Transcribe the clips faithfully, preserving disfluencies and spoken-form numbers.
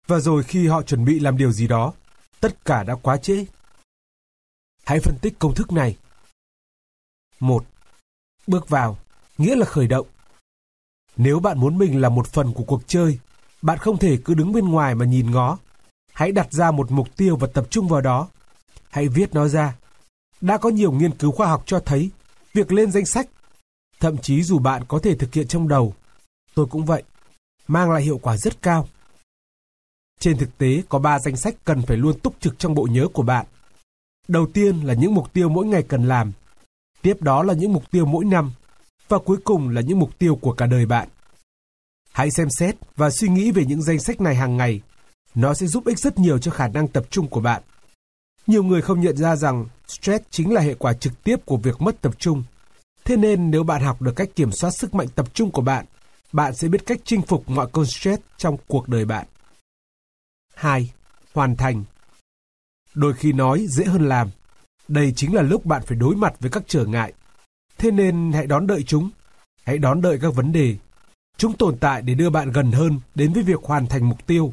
Và rồi khi họ chuẩn bị làm điều gì đó, tất cả đã quá trễ. Hãy phân tích công thức này. Một. Bước vào, nghĩa là khởi động. Nếu bạn muốn mình là một phần của cuộc chơi, bạn không thể cứ đứng bên ngoài mà nhìn ngó. Hãy đặt ra một mục tiêu và tập trung vào đó. Hãy viết nó ra. Đã có nhiều nghiên cứu khoa học cho thấy việc lên danh sách, thậm chí dù bạn có thể thực hiện trong đầu, tôi cũng vậy, mang lại hiệu quả rất cao. Trên thực tế, có ba danh sách cần phải luôn túc trực trong bộ nhớ của bạn. Đầu tiên là những mục tiêu mỗi ngày cần làm. Tiếp đó là những mục tiêu mỗi năm. Và cuối cùng là những mục tiêu của cả đời bạn. Hãy xem xét và suy nghĩ về những danh sách này hàng ngày. Nó sẽ giúp ích rất nhiều cho khả năng tập trung của bạn. Nhiều người không nhận ra rằng stress chính là hệ quả trực tiếp của việc mất tập trung. Thế nên nếu bạn học được cách kiểm soát sức mạnh tập trung của bạn, bạn sẽ biết cách chinh phục mọi cơn stress trong cuộc đời bạn. Hai. Hoàn thành. Đôi khi nói dễ hơn làm. Đây chính là lúc bạn phải đối mặt với các trở ngại. Thế nên hãy đón đợi chúng. Hãy đón đợi các vấn đề. Chúng tồn tại để đưa bạn gần hơn đến với việc hoàn thành mục tiêu.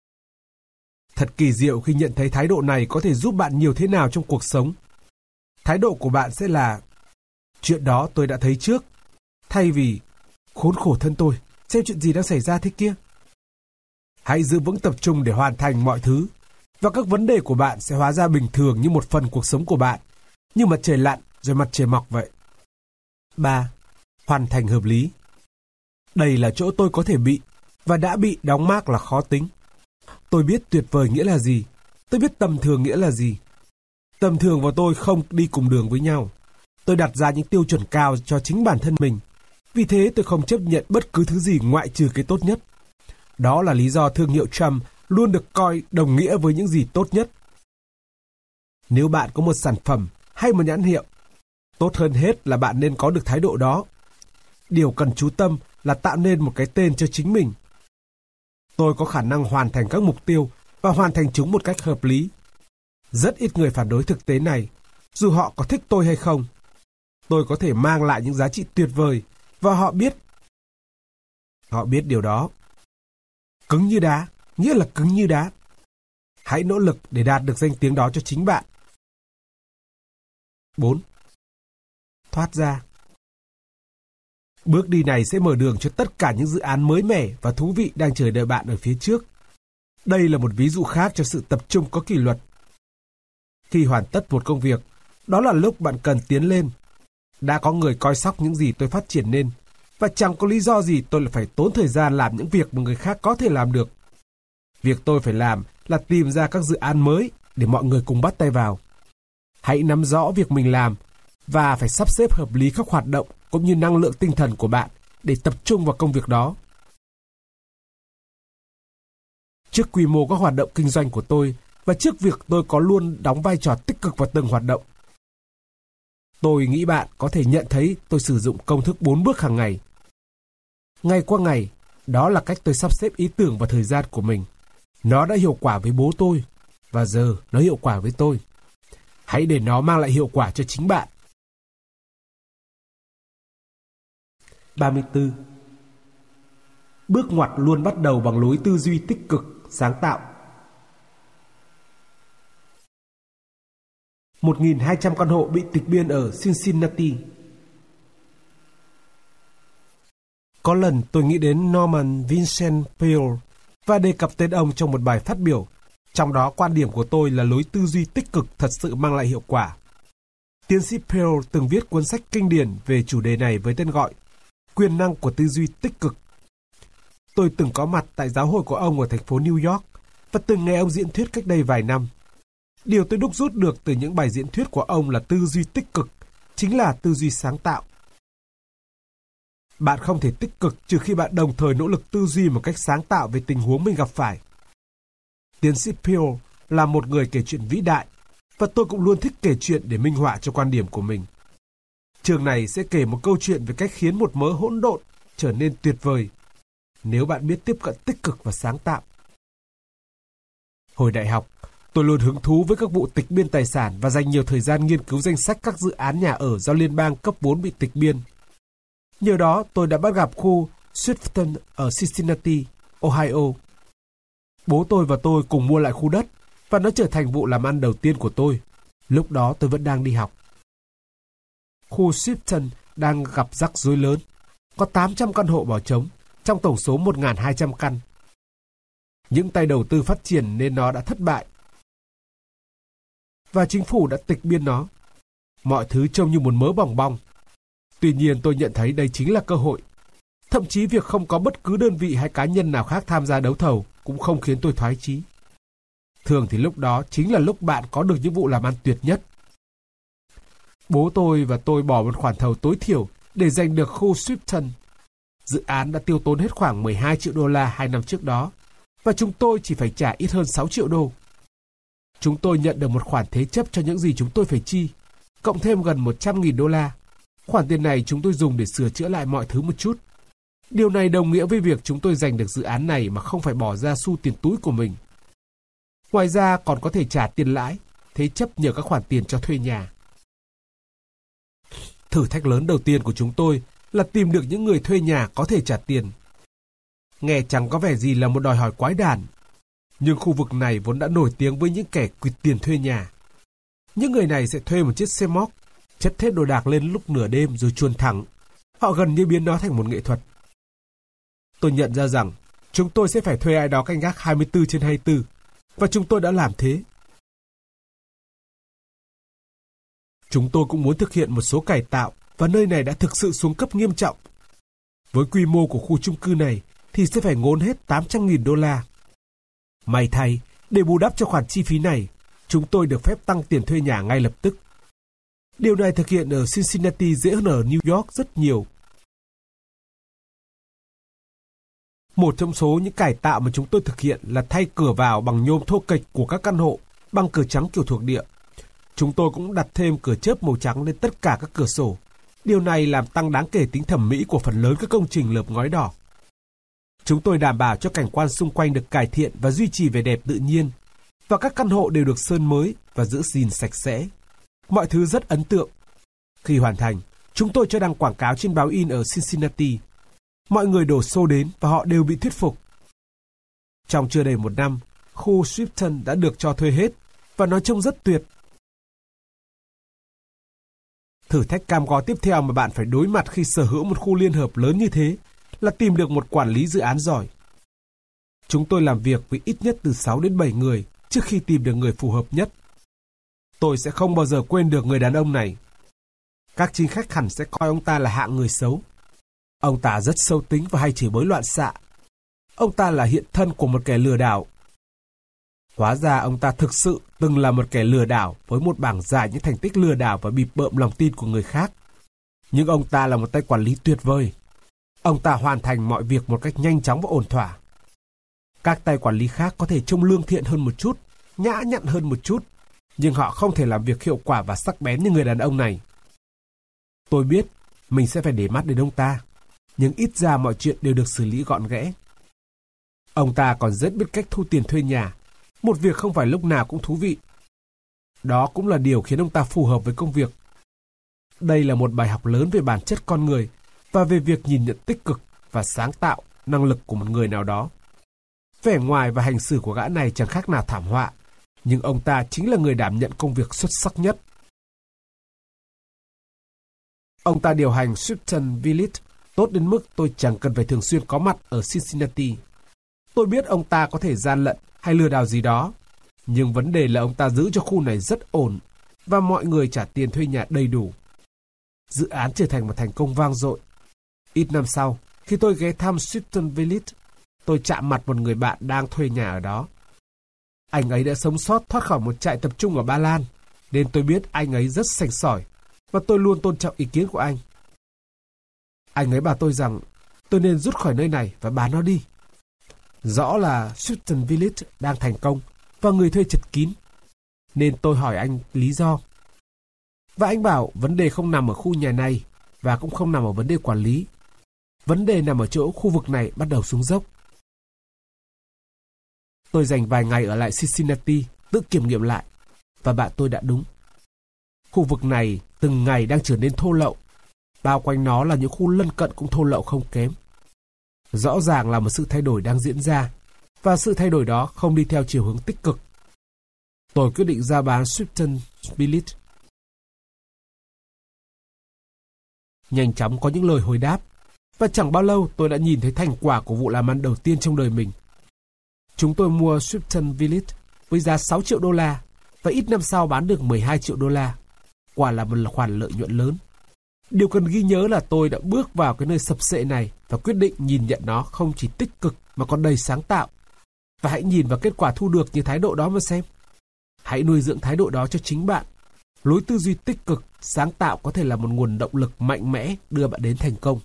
Thật kỳ diệu khi nhận thấy thái độ này có thể giúp bạn nhiều thế nào trong cuộc sống. Thái độ của bạn sẽ là: chuyện đó tôi đã thấy trước, thay vì khốn khổ thân tôi, xem chuyện gì đang xảy ra thế kia. Hãy giữ vững tập trung để hoàn thành mọi thứ, và các vấn đề của bạn sẽ hóa ra bình thường như một phần cuộc sống của bạn, như mặt trời lặn rồi mặt trời mọc vậy. Ba. Hoàn thành hợp lý. Đây là chỗ tôi có thể bị, và đã bị đóng mác là khó tính. Tôi biết tuyệt vời nghĩa là gì. Tôi biết tầm thường nghĩa là gì. Tầm thường và tôi không đi cùng đường với nhau. Tôi đặt ra những tiêu chuẩn cao cho chính bản thân mình. Vì thế tôi không chấp nhận bất cứ thứ gì ngoại trừ cái tốt nhất. Đó là lý do thương hiệu Trump luôn được coi đồng nghĩa với những gì tốt nhất. Nếu bạn có một sản phẩm hay một nhãn hiệu, tốt hơn hết là bạn nên có được thái độ đó. Điều cần chú tâm là tạo nên một cái tên cho chính mình. Tôi có khả năng hoàn thành các mục tiêu và hoàn thành chúng một cách hợp lý. Rất ít người phản đối thực tế này, dù họ có thích tôi hay không. Tôi có thể mang lại những giá trị tuyệt vời, và họ biết. Họ biết điều đó. Cứng như đá, nghĩa là cứng như đá. Hãy nỗ lực để đạt được danh tiếng đó cho chính bạn. Bốn. Thoát ra. Bước đi này sẽ mở đường cho tất cả những dự án mới mẻ và thú vị đang chờ đợi bạn ở phía trước. Đây là một ví dụ khác cho sự tập trung có kỷ luật. Khi hoàn tất một công việc, đó là lúc bạn cần tiến lên. Đã có người coi sóc những gì tôi phát triển nên, và chẳng có lý do gì tôi lại phải tốn thời gian làm những việc mà người khác có thể làm được. Việc tôi phải làm là tìm ra các dự án mới để mọi người cùng bắt tay vào. Hãy nắm rõ việc mình làm và phải sắp xếp hợp lý các hoạt động cũng như năng lượng tinh thần của bạn để tập trung vào công việc đó. Trước quy mô các hoạt động kinh doanh của tôi và trước việc tôi có luôn đóng vai trò tích cực vào từng hoạt động, tôi nghĩ bạn có thể nhận thấy tôi sử dụng công thức bốn bước hàng ngày. Ngày qua ngày, đó là cách tôi sắp xếp ý tưởng và thời gian của mình. Nó đã hiệu quả với bố tôi, và giờ nó hiệu quả với tôi. Hãy để nó mang lại hiệu quả cho chính bạn. ba mươi tư. Bước ngoặt luôn bắt đầu bằng lối tư duy tích cực, sáng tạo. một nghìn hai trăm căn hộ bị tịch biên ở Cincinnati. Có lần tôi nghĩ đến Norman Vincent Peale và đề cập tên ông trong một bài phát biểu. Trong đó quan điểm của tôi là lối tư duy tích cực thật sự mang lại hiệu quả. Tiến sĩ Peale từng viết cuốn sách kinh điển về chủ đề này với tên gọi Quyền năng của tư duy tích cực. Tôi từng có mặt tại giáo hội của ông ở thành phố New York và từng nghe ông diễn thuyết cách đây vài năm. Điều tôi đúc rút được từ những bài diễn thuyết của ông là tư duy tích cực, chính là tư duy sáng tạo. Bạn không thể tích cực trừ khi bạn đồng thời nỗ lực tư duy một cách sáng tạo về tình huống mình gặp phải. Tiến sĩ Peale là một người kể chuyện vĩ đại, và tôi cũng luôn thích kể chuyện để minh họa cho quan điểm của mình. Chương này sẽ kể một câu chuyện về cách khiến một mớ hỗn độn trở nên tuyệt vời, nếu bạn biết tiếp cận tích cực và sáng tạo. Hồi đại học, tôi luôn hứng thú với các vụ tịch biên tài sản và dành nhiều thời gian nghiên cứu danh sách các dự án nhà ở do liên bang cấp bốn bị tịch biên. Nhờ đó, tôi đã bắt gặp khu Swiftton ở Cincinnati, Ohio. Bố tôi và tôi cùng mua lại khu đất, và nó trở thành vụ làm ăn đầu tiên của tôi. Lúc đó tôi vẫn đang đi học. Khu Shipton đang gặp rắc rối lớn. Có tám trăm căn hộ bỏ trống, trong tổng số một nghìn hai trăm căn. Những tay đầu tư phát triển nên nó đã thất bại. Và chính phủ đã tịch biên nó. Mọi thứ trông như một mớ bòng bong. Tuy nhiên tôi nhận thấy đây chính là cơ hội. Thậm chí việc không có bất cứ đơn vị hay cá nhân nào khác tham gia đấu thầu cũng không khiến tôi thoái chí. Thường thì lúc đó chính là lúc bạn có được những vụ làm ăn tuyệt nhất. Bố tôi và tôi bỏ một khoản thầu tối thiểu để giành được khu Shipton. Dự án đã tiêu tốn hết khoảng mười hai triệu đô la hai năm trước đó, và chúng tôi chỉ phải trả ít hơn sáu triệu đô. Chúng tôi nhận được một khoản thế chấp cho những gì chúng tôi phải chi, cộng thêm gần một trăm nghìn đô la. Khoản tiền này chúng tôi dùng để sửa chữa lại mọi thứ một chút. Điều này đồng nghĩa với việc chúng tôi giành được dự án này mà không phải bỏ ra xu tiền túi của mình. Ngoài ra còn có thể trả tiền lãi, thế chấp nhờ các khoản tiền cho thuê nhà. Thử thách lớn đầu tiên của chúng tôi là tìm được những người thuê nhà có thể trả tiền. Nghe chẳng có vẻ gì là một đòi hỏi quái đản, nhưng khu vực này vốn đã nổi tiếng với những kẻ quỵt tiền thuê nhà. Những người này sẽ thuê một chiếc xe móc, chất hết đồ đạc lên lúc nửa đêm rồi chuồn thẳng. Họ gần như biến nó thành một nghệ thuật. Tôi nhận ra rằng chúng tôi sẽ phải thuê ai đó canh gác hai mươi tư trên hai mươi tư, và chúng tôi đã làm thế. Chúng tôi cũng muốn thực hiện một số cải tạo, và nơi này đã thực sự xuống cấp nghiêm trọng. Với quy mô của khu chung cư này thì sẽ phải ngốn hết tám trăm nghìn đô la. May thay, để bù đắp cho khoản chi phí này, chúng tôi được phép tăng tiền thuê nhà ngay lập tức. Điều này thực hiện ở Cincinnati dễ hơn ở New York rất nhiều. Một trong số những cải tạo mà chúng tôi thực hiện là thay cửa vào bằng nhôm thô kệch của các căn hộ bằng cửa trắng kiểu thuộc địa. Chúng tôi cũng đặt thêm cửa chớp màu trắng lên tất cả các cửa sổ. Điều này làm tăng đáng kể tính thẩm mỹ của phần lớn các công trình lợp ngói đỏ. Chúng tôi đảm bảo cho cảnh quan xung quanh được cải thiện và duy trì vẻ đẹp tự nhiên, và các căn hộ đều được sơn mới và giữ gìn sạch sẽ. Mọi thứ rất ấn tượng. Khi hoàn thành, chúng tôi cho đăng quảng cáo trên báo in ở Cincinnati. Mọi người đổ xô đến và họ đều bị thuyết phục. Trong chưa đầy một năm, khu Shipton đã được cho thuê hết và nó trông rất tuyệt. Thử thách cam go tiếp theo mà bạn phải đối mặt khi sở hữu một khu liên hợp lớn như thế là tìm được một quản lý dự án giỏi. Chúng tôi làm việc với ít nhất từ sáu đến bảy người trước khi tìm được người phù hợp nhất. Tôi sẽ không bao giờ quên được người đàn ông này. Các chính khách hẳn sẽ coi ông ta là hạng người xấu. Ông ta rất sâu tính và hay chửi bới loạn xạ. Ông ta là hiện thân của một kẻ lừa đảo. Hóa ra ông ta thực sự từng là một kẻ lừa đảo với một bảng dài những thành tích lừa đảo và bịp bợm lòng tin của người khác. Nhưng ông ta là một tay quản lý tuyệt vời. Ông ta hoàn thành mọi việc một cách nhanh chóng và ổn thỏa. Các tay quản lý khác có thể trông lương thiện hơn một chút, nhã nhặn hơn một chút, nhưng họ không thể làm việc hiệu quả và sắc bén như người đàn ông này. Tôi biết mình sẽ phải để mắt đến ông ta, nhưng ít ra mọi chuyện đều được xử lý gọn ghẽ. Ông ta còn rất biết cách thu tiền thuê nhà, một việc không phải lúc nào cũng thú vị. Đó cũng là điều khiến ông ta phù hợp với công việc. Đây là một bài học lớn về bản chất con người và về việc nhìn nhận tích cực và sáng tạo năng lực của một người nào đó. Vẻ ngoài và hành xử của gã này chẳng khác nào thảm họa, nhưng ông ta chính là người đảm nhận công việc xuất sắc nhất. Ông ta điều hành Shipton Village tốt đến mức tôi chẳng cần phải thường xuyên có mặt ở Cincinnati. Tôi biết ông ta có thể gian lận hay lừa đảo gì đó, nhưng vấn đề là ông ta giữ cho khu này rất ổn và mọi người trả tiền thuê nhà đầy đủ. Dự án trở thành một thành công vang dội. Ít năm sau, khi tôi ghé thăm Shipton Village, tôi chạm mặt một người bạn đang thuê nhà ở đó. Anh ấy đã sống sót thoát khỏi một trại tập trung ở Ba Lan, nên tôi biết anh ấy rất sành sỏi và tôi luôn tôn trọng ý kiến của anh. Anh ấy bảo tôi rằng tôi nên rút khỏi nơi này và bán nó đi. Rõ là Shipton Village đang thành công và người thuê chật kín, nên tôi hỏi anh lý do. Và anh bảo vấn đề không nằm ở khu nhà này và cũng không nằm ở vấn đề quản lý. Vấn đề nằm ở chỗ khu vực này bắt đầu xuống dốc. Tôi dành vài ngày ở lại Cincinnati tự kiểm nghiệm lại, và bạn tôi đã đúng. Khu vực này từng ngày đang trở nên thô lậu. Bao quanh nó là những khu lân cận cũng thô lậu không kém. Rõ ràng là một sự thay đổi đang diễn ra, và sự thay đổi đó không đi theo chiều hướng tích cực. Tôi quyết định ra bán Swifton Billet. Nhanh chóng có những lời hồi đáp, và chẳng bao lâu tôi đã nhìn thấy thành quả của vụ làm ăn đầu tiên trong đời mình. Chúng tôi mua Swifton Billet với giá sáu triệu đô la, và ít năm sau bán được mười hai triệu đô la. Quả là một khoản lợi nhuận lớn. Điều cần ghi nhớ là tôi đã bước vào cái nơi sập sệ này và quyết định nhìn nhận nó không chỉ tích cực mà còn đầy sáng tạo. Và hãy nhìn vào kết quả thu được như thái độ đó mà xem. Hãy nuôi dưỡng thái độ đó cho chính bạn. Lối tư duy tích cực, sáng tạo có thể là một nguồn động lực mạnh mẽ đưa bạn đến thành công.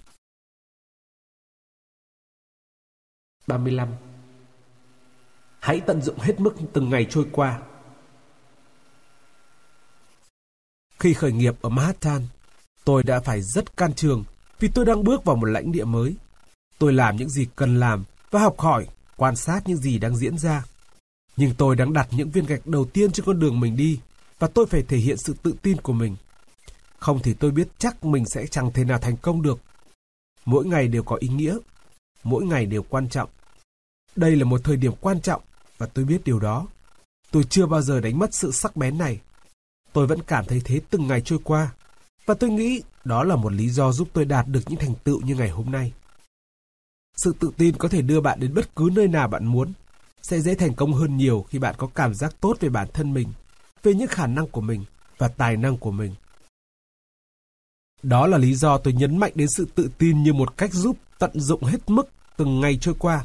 ba mươi lăm. Hãy tận dụng hết mức từng ngày trôi qua. Khi khởi nghiệp ở Manhattan, tôi đã phải rất can trường vì tôi đang bước vào một lãnh địa mới. Tôi làm những gì cần làm và học hỏi, quan sát những gì đang diễn ra. Nhưng tôi đang đặt những viên gạch đầu tiên trên con đường mình đi, và tôi phải thể hiện sự tự tin của mình. Không thì tôi biết chắc mình sẽ chẳng thể nào thành công được. Mỗi ngày đều có ý nghĩa, mỗi ngày đều quan trọng. Đây là một thời điểm quan trọng, và tôi biết điều đó. Tôi chưa bao giờ đánh mất sự sắc bén này. Tôi vẫn cảm thấy thế từng ngày trôi qua, và tôi nghĩ đó là một lý do giúp tôi đạt được những thành tựu như ngày hôm nay. Sự tự tin có thể đưa bạn đến bất cứ nơi nào bạn muốn. Sẽ dễ thành công hơn nhiều khi bạn có cảm giác tốt về bản thân mình, về những khả năng của mình và tài năng của mình. Đó là lý do tôi nhấn mạnh đến sự tự tin như một cách giúp tận dụng hết mức từng ngày trôi qua.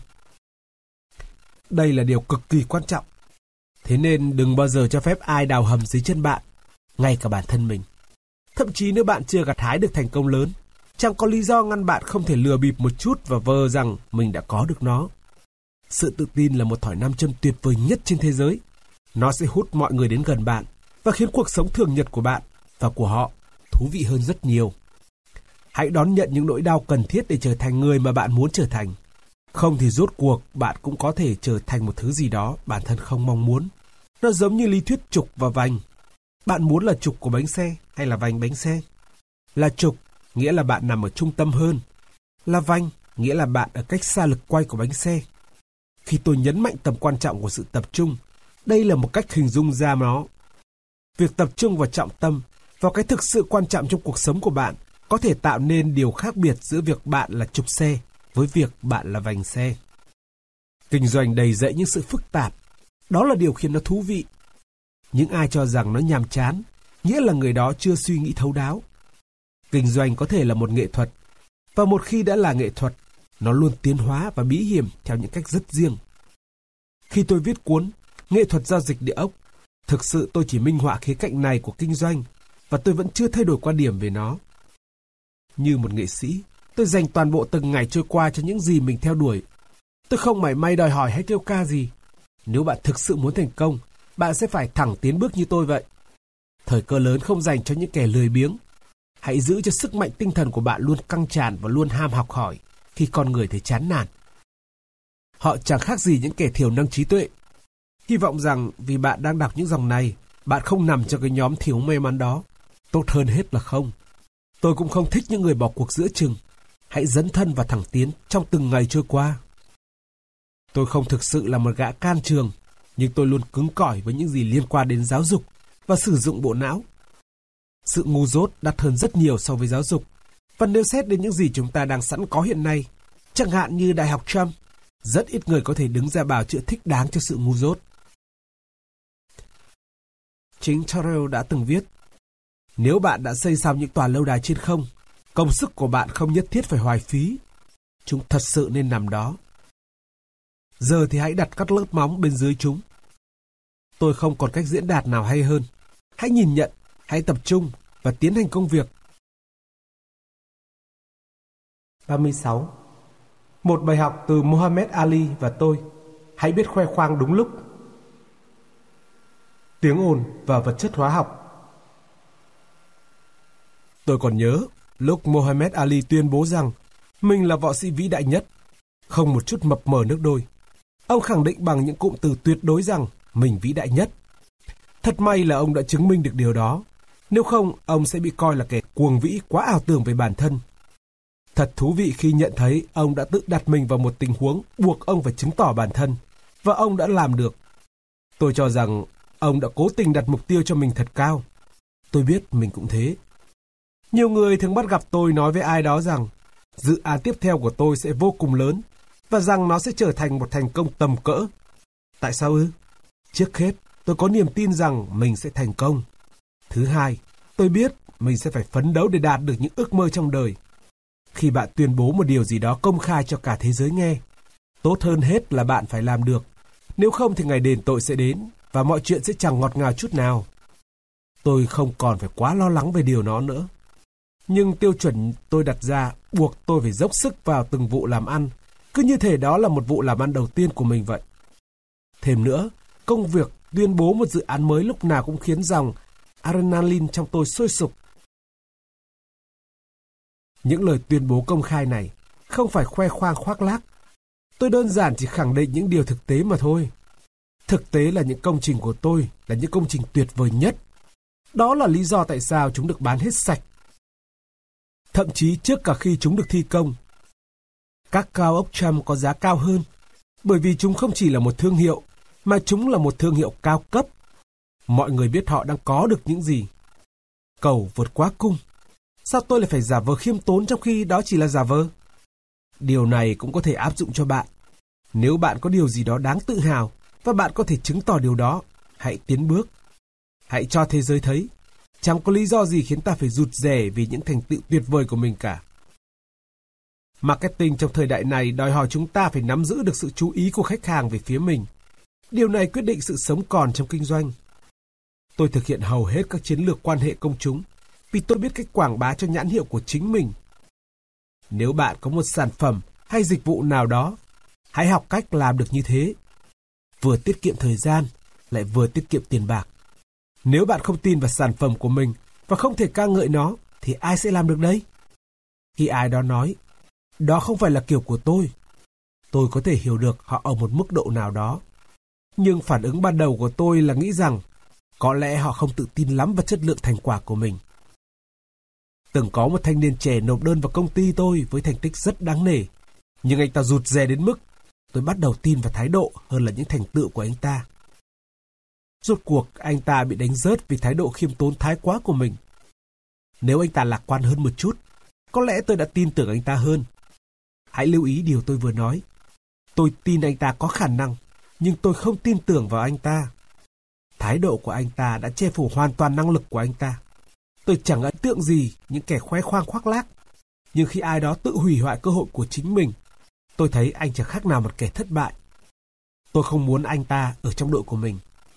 Đây là điều cực kỳ quan trọng. Thế nên đừng bao giờ cho phép ai đào hầm dưới chân bạn, ngay cả bản thân mình. Thậm chí nếu bạn chưa gặt hái được thành công lớn, chẳng có lý do ngăn bạn không thể lừa bịp một chút và vờ rằng mình đã có được nó. Sự tự tin là một thỏi nam châm tuyệt vời nhất trên thế giới. Nó sẽ hút mọi người đến gần bạn và khiến cuộc sống thường nhật của bạn và của họ thú vị hơn rất nhiều. Hãy đón nhận những nỗi đau cần thiết để trở thành người mà bạn muốn trở thành. Không thì rốt cuộc bạn cũng có thể trở thành một thứ gì đó bản thân không mong muốn. Nó giống như lý thuyết trục và vành. Bạn muốn là trục của bánh xe hay là vành bánh xe? Là trục nghĩa là bạn nằm ở trung tâm hơn. Là vành nghĩa là bạn ở cách xa lực quay của bánh xe. Khi tôi nhấn mạnh tầm quan trọng của sự tập trung, đây là một cách hình dung ra nó. Việc tập trung vào trọng tâm, vào cái thực sự quan trọng trong cuộc sống của bạn, có thể tạo nên điều khác biệt giữa việc bạn là trục xe với việc bạn là vành xe. Kinh doanh đầy dẫy những sự phức tạp. Đó là điều khiến nó thú vị. Những ai cho rằng nó nhàm chán, nghĩa là người đó chưa suy nghĩ thấu đáo. Kinh doanh có thể là một nghệ thuật, và một khi đã là nghệ thuật, nó luôn tiến hóa và bí hiểm theo những cách rất riêng. Khi tôi viết cuốn Nghệ thuật giao dịch địa ốc, thực sự tôi chỉ minh họa khía cạnh này của kinh doanh, và tôi vẫn chưa thay đổi quan điểm về nó. Như một nghệ sĩ, tôi dành toàn bộ từng ngày trôi qua cho những gì mình theo đuổi. Tôi không mảy may đòi hỏi hay kêu ca gì. Nếu bạn thực sự muốn thành công, bạn sẽ phải thẳng tiến bước như tôi vậy. Thời cơ lớn không dành cho những kẻ lười biếng. Hãy giữ cho sức mạnh tinh thần của bạn luôn căng tràn và luôn ham học hỏi khi con người thấy chán nản. Họ chẳng khác gì những kẻ thiểu năng trí tuệ. Hy vọng rằng vì bạn đang đọc những dòng này, bạn không nằm trong cái nhóm thiếu may mắn đó. Tốt hơn hết là không. Tôi cũng không thích những người bỏ cuộc giữa chừng. Hãy dấn thân và thẳng tiến trong từng ngày trôi qua. Tôi không thực sự là một gã can trường, nhưng tôi luôn cứng cỏi với những gì liên quan đến giáo dục và sử dụng bộ não. Sự ngu dốt đắt hơn rất nhiều so với giáo dục. Và nếu xét đến những gì chúng ta đang sẵn có hiện nay, chẳng hạn như Đại học Trump, rất ít người có thể đứng ra bào chữa thích đáng cho sự ngu dốt. Chính Thoreau đã từng viết, nếu bạn đã xây xong những tòa lâu đài trên không, công sức của bạn không nhất thiết phải hoài phí. Chúng thật sự nên nằm đó. Giờ thì hãy đặt các lớp móng bên dưới chúng. Tôi không còn cách diễn đạt nào hay hơn. Hãy nhìn nhận, hãy tập trung và tiến hành công việc. ba mươi sáu. Một bài học từ Muhammad Ali và tôi. Hãy biết khoe khoang đúng lúc. Tiếng ồn và vật chất hóa học. Tôi còn nhớ lúc Muhammad Ali tuyên bố rằng mình là võ sĩ vĩ đại nhất, không một chút mập mờ nước đôi. Ông khẳng định bằng những cụm từ tuyệt đối rằng mình vĩ đại nhất. Thật may là ông đã chứng minh được điều đó. Nếu không, ông sẽ bị coi là kẻ cuồng vĩ quá ảo tưởng về bản thân. Thật thú vị khi nhận thấy ông đã tự đặt mình vào một tình huống buộc ông phải chứng tỏ bản thân, và ông đã làm được. Tôi cho rằng ông đã cố tình đặt mục tiêu cho mình thật cao. Tôi biết mình cũng thế. Nhiều người thường bắt gặp tôi nói với ai đó rằng dự án tiếp theo của tôi sẽ vô cùng lớn và rằng nó sẽ trở thành một thành công tầm cỡ. Tại sao ư? Trước hết, tôi có niềm tin rằng mình sẽ thành công. Thứ hai, tôi biết mình sẽ phải phấn đấu để đạt được những ước mơ trong đời. Khi bạn tuyên bố một điều gì đó công khai cho cả thế giới nghe, tốt hơn hết là bạn phải làm được. Nếu không thì ngày đền tội sẽ đến và mọi chuyện sẽ chẳng ngọt ngào chút nào. Tôi không còn phải quá lo lắng về điều đó nữa. Nhưng tiêu chuẩn tôi đặt ra buộc tôi phải dốc sức vào từng vụ làm ăn, cứ như thể đó là một vụ làm ăn đầu tiên của mình vậy. Thêm nữa, công việc tuyên bố một dự án mới lúc nào cũng khiến dòng adrenaline trong tôi sôi sục. Những lời tuyên bố công khai này không phải khoe khoang khoác lác. Tôi đơn giản chỉ khẳng định những điều thực tế mà thôi. Thực tế là những công trình của tôi là những công trình tuyệt vời nhất. Đó là lý do tại sao chúng được bán hết sạch. Thậm chí trước cả khi chúng được thi công. Các cao ốc Trump có giá cao hơn, bởi vì chúng không chỉ là một thương hiệu, mà chúng là một thương hiệu cao cấp. Mọi người biết họ đang có được những gì. Cầu vượt quá cung. Sao tôi lại phải giả vờ khiêm tốn trong khi đó chỉ là giả vờ? Điều này cũng có thể áp dụng cho bạn. Nếu bạn có điều gì đó đáng tự hào và bạn có thể chứng tỏ điều đó, hãy tiến bước. Hãy cho thế giới thấy, chẳng có lý do gì khiến ta phải rụt rè vì những thành tựu tuyệt vời của mình cả. Marketing trong thời đại này đòi hỏi chúng ta phải nắm giữ được sự chú ý của khách hàng về phía mình. Điều này quyết định sự sống còn trong kinh doanh. Tôi thực hiện hầu hết các chiến lược quan hệ công chúng vì tôi biết cách quảng bá cho nhãn hiệu của chính mình. Nếu bạn có một sản phẩm hay dịch vụ nào đó, hãy học cách làm được như thế. Vừa tiết kiệm thời gian, lại vừa tiết kiệm tiền bạc. Nếu bạn không tin vào sản phẩm của mình và không thể ca ngợi nó, thì ai sẽ làm được đấy? Khi ai đó nói, đó không phải là kiểu của tôi, tôi có thể hiểu được họ ở một mức độ nào đó. Nhưng phản ứng ban đầu của tôi là nghĩ rằng có lẽ họ không tự tin lắm vào chất lượng thành quả của mình. Từng có một thanh niên trẻ nộp đơn vào công ty tôi với thành tích rất đáng nể, nhưng anh ta rụt rè đến mức tôi bắt đầu tin vào thái độ hơn là những thành tựu của anh ta. Rốt cuộc anh ta bị đánh rớt vì thái độ khiêm tốn thái quá của mình. Nếu anh ta lạc quan hơn một chút, có lẽ tôi đã tin tưởng anh ta hơn. Hãy lưu ý điều tôi vừa nói. Tôi tin anh ta có khả năng, nhưng tôi không tin tưởng vào anh ta. Thái độ của anh ta đã che phủ hoàn toàn năng lực của anh ta. Tôi chẳng ấn tượng gì những kẻ khoe khoang khoác lác. Nhưng khi ai đó tự hủy hoại cơ hội của chính mình, tôi thấy anh chẳng khác nào một kẻ thất bại. Tôi không muốn anh ta ở trong đội của mình.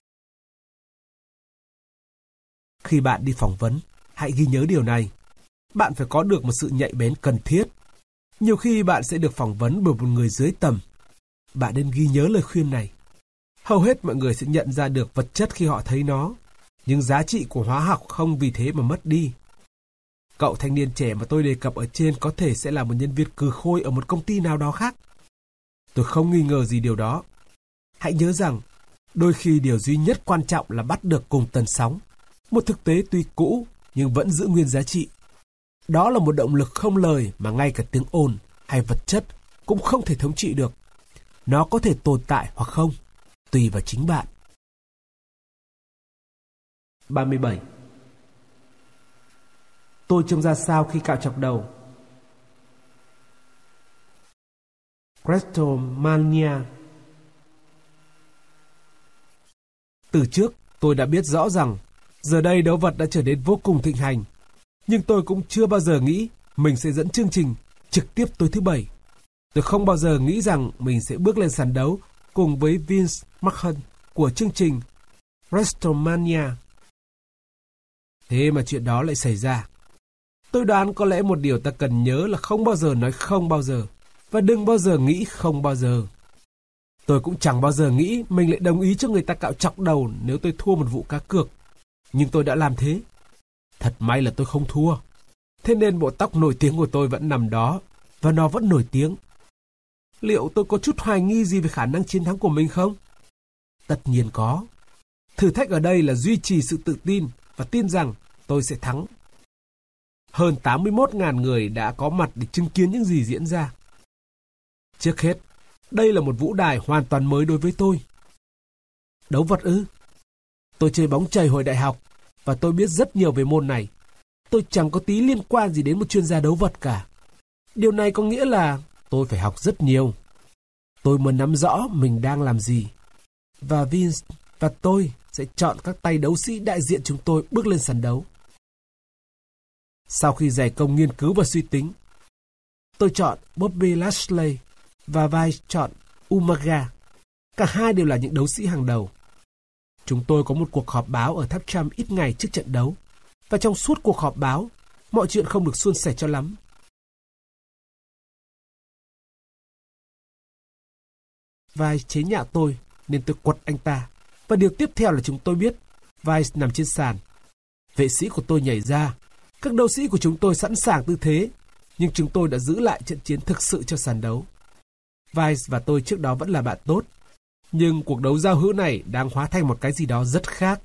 Khi bạn đi phỏng vấn, hãy ghi nhớ điều này. Bạn phải có được một sự nhạy bén cần thiết. Nhiều khi bạn sẽ được phỏng vấn bởi một người dưới tầm. Bạn nên ghi nhớ lời khuyên này. Hầu hết mọi người sẽ nhận ra được vật chất khi họ thấy nó, nhưng giá trị của hóa học không vì thế mà mất đi. Cậu thanh niên trẻ mà tôi đề cập ở trên có thể sẽ là một nhân viên cừ khôi ở một công ty nào đó khác. Tôi không nghi ngờ gì điều đó. Hãy nhớ rằng, đôi khi điều duy nhất quan trọng là bắt được cùng tần sóng. Một thực tế tuy cũ nhưng vẫn giữ nguyên giá trị. Đó là một động lực không lời mà ngay cả tiếng ồn hay vật chất cũng không thể thống trị được. Nó có thể tồn tại hoặc không, tùy vào chính bạn. ba mươi bảy. Tôi trông ra sao khi cạo chọc đầu? Cretomania. Từ trước, tôi đã biết rõ rằng giờ đây đấu vật đã trở nên vô cùng thịnh hành. Nhưng tôi cũng chưa bao giờ nghĩ mình sẽ dẫn chương trình trực tiếp tối thứ Bảy. Tôi không bao giờ nghĩ rằng mình sẽ bước lên sàn đấu cùng với Vince McMahon của chương trình WrestleMania. Thế mà chuyện đó lại xảy ra. Tôi đoán có lẽ một điều ta cần nhớ là không bao giờ nói không bao giờ, và đừng bao giờ nghĩ không bao giờ. Tôi cũng chẳng bao giờ nghĩ mình lại đồng ý cho người ta cạo chọc đầu nếu tôi thua một vụ cá cược. Nhưng tôi đã làm thế. Thật may là tôi không thua. Thế nên bộ tóc nổi tiếng của tôi vẫn nằm đó, và nó vẫn nổi tiếng. Liệu tôi có chút hoài nghi gì về khả năng chiến thắng của mình không? Tất nhiên có. Thử thách ở đây là duy trì sự tự tin và tin rằng tôi sẽ thắng. Hơn tám mươi mốt nghìn người đã có mặt để chứng kiến những gì diễn ra. Trước hết, Đây là một vũ đài hoàn toàn mới đối với tôi. Đấu vật ư? Tôi chơi bóng chày hồi đại học, và tôi biết rất nhiều về môn này. Tôi chẳng có tí liên quan gì đến một chuyên gia đấu vật cả. Điều này có nghĩa là tôi phải học rất nhiều. Tôi muốn nắm rõ mình đang làm gì. Và Vince và tôi sẽ chọn các tay đấu sĩ đại diện chúng tôi bước lên sàn đấu. Sau khi dày công nghiên cứu và suy tính, tôi chọn Bobby Lashley và Vice chọn Umaga. Cả hai đều là những đấu sĩ hàng đầu. Chúng tôi có một cuộc họp báo ở tháp Trump ít ngày trước trận đấu. Và trong suốt cuộc họp báo, mọi chuyện không được suôn sẻ cho lắm. Vice chế nhạo tôi nên tôi quật anh ta. Và điều tiếp theo là chúng tôi biết Vice nằm trên sàn. Vệ sĩ của tôi nhảy ra. Các đấu sĩ của chúng tôi sẵn sàng tư thế. Nhưng chúng tôi đã giữ lại trận chiến thực sự cho sàn đấu. Vice và tôi trước đó vẫn là bạn tốt. Nhưng cuộc đấu giao hữu này đang hóa thành một cái gì đó rất khác.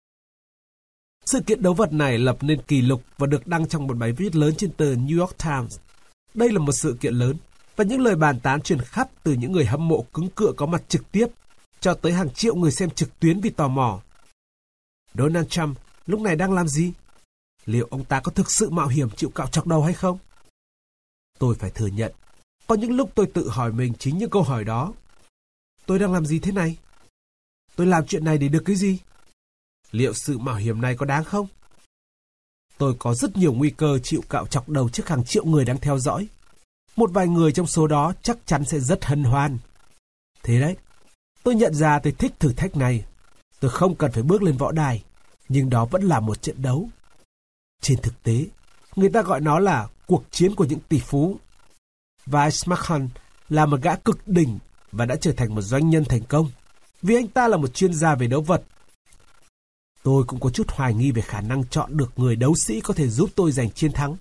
Sự kiện đấu vật này lập nên kỷ lục và được đăng trong một bài viết lớn trên tờ New York Times. Đây là một sự kiện lớn, và những lời bàn tán truyền khắp từ những người hâm mộ cứng cựa có mặt trực tiếp cho tới hàng triệu người xem trực tuyến vì tò mò. Donald Trump lúc này đang làm gì? Liệu ông ta có thực sự mạo hiểm chịu cạo chọc đầu hay không? Tôi phải thừa nhận, có những lúc tôi tự hỏi mình chính những câu hỏi đó. Tôi đang làm gì thế này? Tôi làm chuyện này để được cái gì? Liệu sự mạo hiểm này có đáng không? Tôi có rất nhiều nguy cơ chịu cạo chọc đầu trước hàng triệu người đang theo dõi. Một vài người trong số đó chắc chắn sẽ rất hân hoan. Thế đấy, tôi nhận ra tôi thích thử thách này. Tôi không cần phải bước lên võ đài, nhưng đó vẫn là một trận đấu. Trên thực tế, người ta gọi nó là cuộc chiến của những tỷ phú. Vice McHunt là một gã cực đỉnh và đã trở thành một doanh nhân thành công, vì anh ta là một chuyên gia về đấu vật. Tôi cũng có chút hoài nghi về khả năng chọn được người đấu sĩ có thể giúp tôi giành chiến thắng.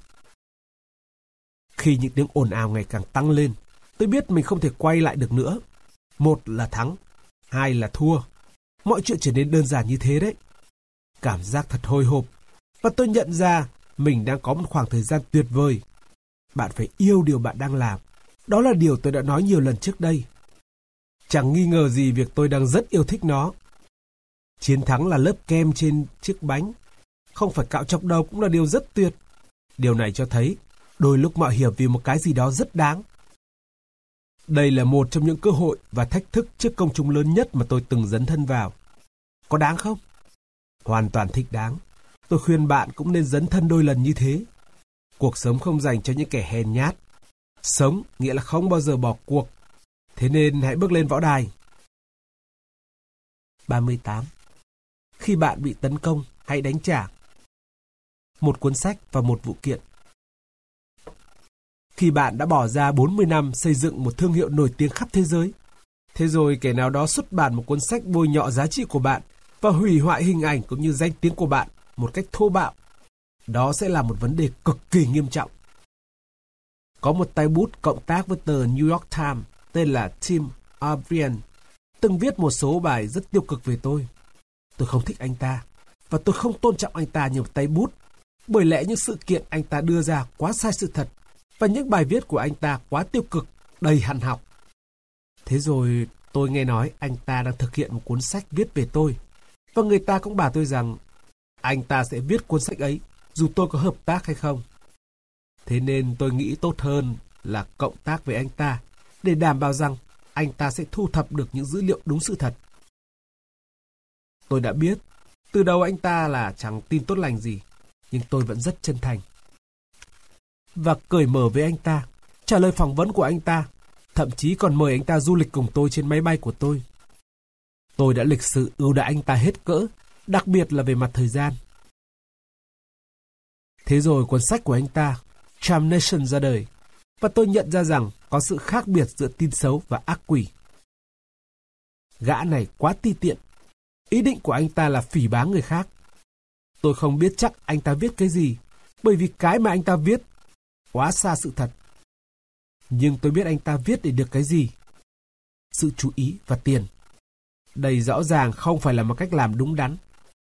Khi những tiếng ồn ào ngày càng tăng lên, tôi biết mình không thể quay lại được nữa. Một là thắng, hai là thua. Mọi chuyện trở nên đơn giản như thế đấy. Cảm giác thật hồi hộp, và tôi nhận ra mình đang có một khoảng thời gian tuyệt vời. Bạn phải yêu điều bạn đang làm. Đó là điều tôi đã nói nhiều lần trước đây. Chẳng nghi ngờ gì việc tôi đang rất yêu thích nó. Chiến thắng là lớp kem trên chiếc bánh. Không phải cạo chọc đầu cũng là điều rất tuyệt. Điều này cho thấy đôi lúc mạo hiểm vì một cái gì đó rất đáng. Đây là một trong những cơ hội và thách thức trước công chúng lớn nhất mà tôi từng dấn thân vào. Có đáng không? Hoàn toàn thích đáng. Tôi khuyên bạn cũng nên dấn thân đôi lần như thế. Cuộc sống không dành cho những kẻ hèn nhát. Sống nghĩa là không bao giờ bỏ cuộc. Thế nên hãy bước lên võ đài. ba mươi tám. Khi bạn bị tấn công, hãy đánh trả. Một cuốn sách và một vụ kiện. Khi bạn đã bỏ ra bốn mươi năm xây dựng một thương hiệu nổi tiếng khắp thế giới, thế rồi kẻ nào đó xuất bản một cuốn sách bôi nhọ giá trị của bạn và hủy hoại hình ảnh cũng như danh tiếng của bạn một cách thô bạo, đó sẽ là một vấn đề cực kỳ nghiêm trọng. Có một tay bút cộng tác với tờ New York Times tên là Tim O'Brien, từng viết một số bài rất tiêu cực về tôi. Tôi không thích anh ta, và tôi không tôn trọng anh ta như một tay bút, bởi lẽ những sự kiện anh ta đưa ra quá sai sự thật, và những bài viết của anh ta quá tiêu cực, đầy hằn học. Thế rồi tôi nghe nói anh ta đang thực hiện một cuốn sách viết về tôi, và người ta cũng bảo tôi rằng anh ta sẽ viết cuốn sách ấy dù tôi có hợp tác hay không. Thế nên tôi nghĩ tốt hơn là cộng tác với anh ta để đảm bảo rằng anh ta sẽ thu thập được những dữ liệu đúng sự thật. Tôi đã biết từ đầu anh ta là chẳng tin tốt lành gì, nhưng tôi vẫn rất chân thành và cởi mở với anh ta, trả lời phỏng vấn của anh ta, thậm chí còn mời anh ta du lịch cùng tôi trên máy bay của tôi. Tôi đã lịch sự ưu đãi anh ta hết cỡ, đặc biệt là về mặt thời gian. Thế rồi cuốn sách của anh ta, Trump Nation ra đời, và tôi nhận ra rằng có sự khác biệt giữa tin xấu và ác quỷ. Gã này quá ti tiện. Ý định của anh ta là phỉ báng người khác. Tôi không biết chắc anh ta viết cái gì, bởi vì cái mà anh ta viết quá xa sự thật. Nhưng tôi biết anh ta viết để được cái gì. Sự chú ý và tiền. Đây rõ ràng không phải là một cách làm đúng đắn.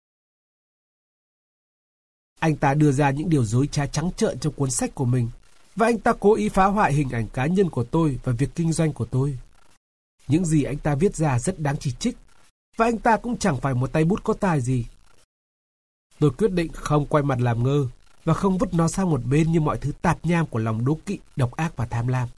Anh ta đưa ra những điều dối trá trắng trợn trong cuốn sách của mình, và anh ta cố ý phá hoại hình ảnh cá nhân của tôi và việc kinh doanh của tôi. Những gì anh ta viết ra rất đáng chỉ trích, và anh ta cũng chẳng phải một tay bút có tài gì. Tôi quyết định không quay mặt làm ngơ và không vứt nó sang một bên như mọi thứ tạp nham của lòng đố kỵ, độc ác và tham lam.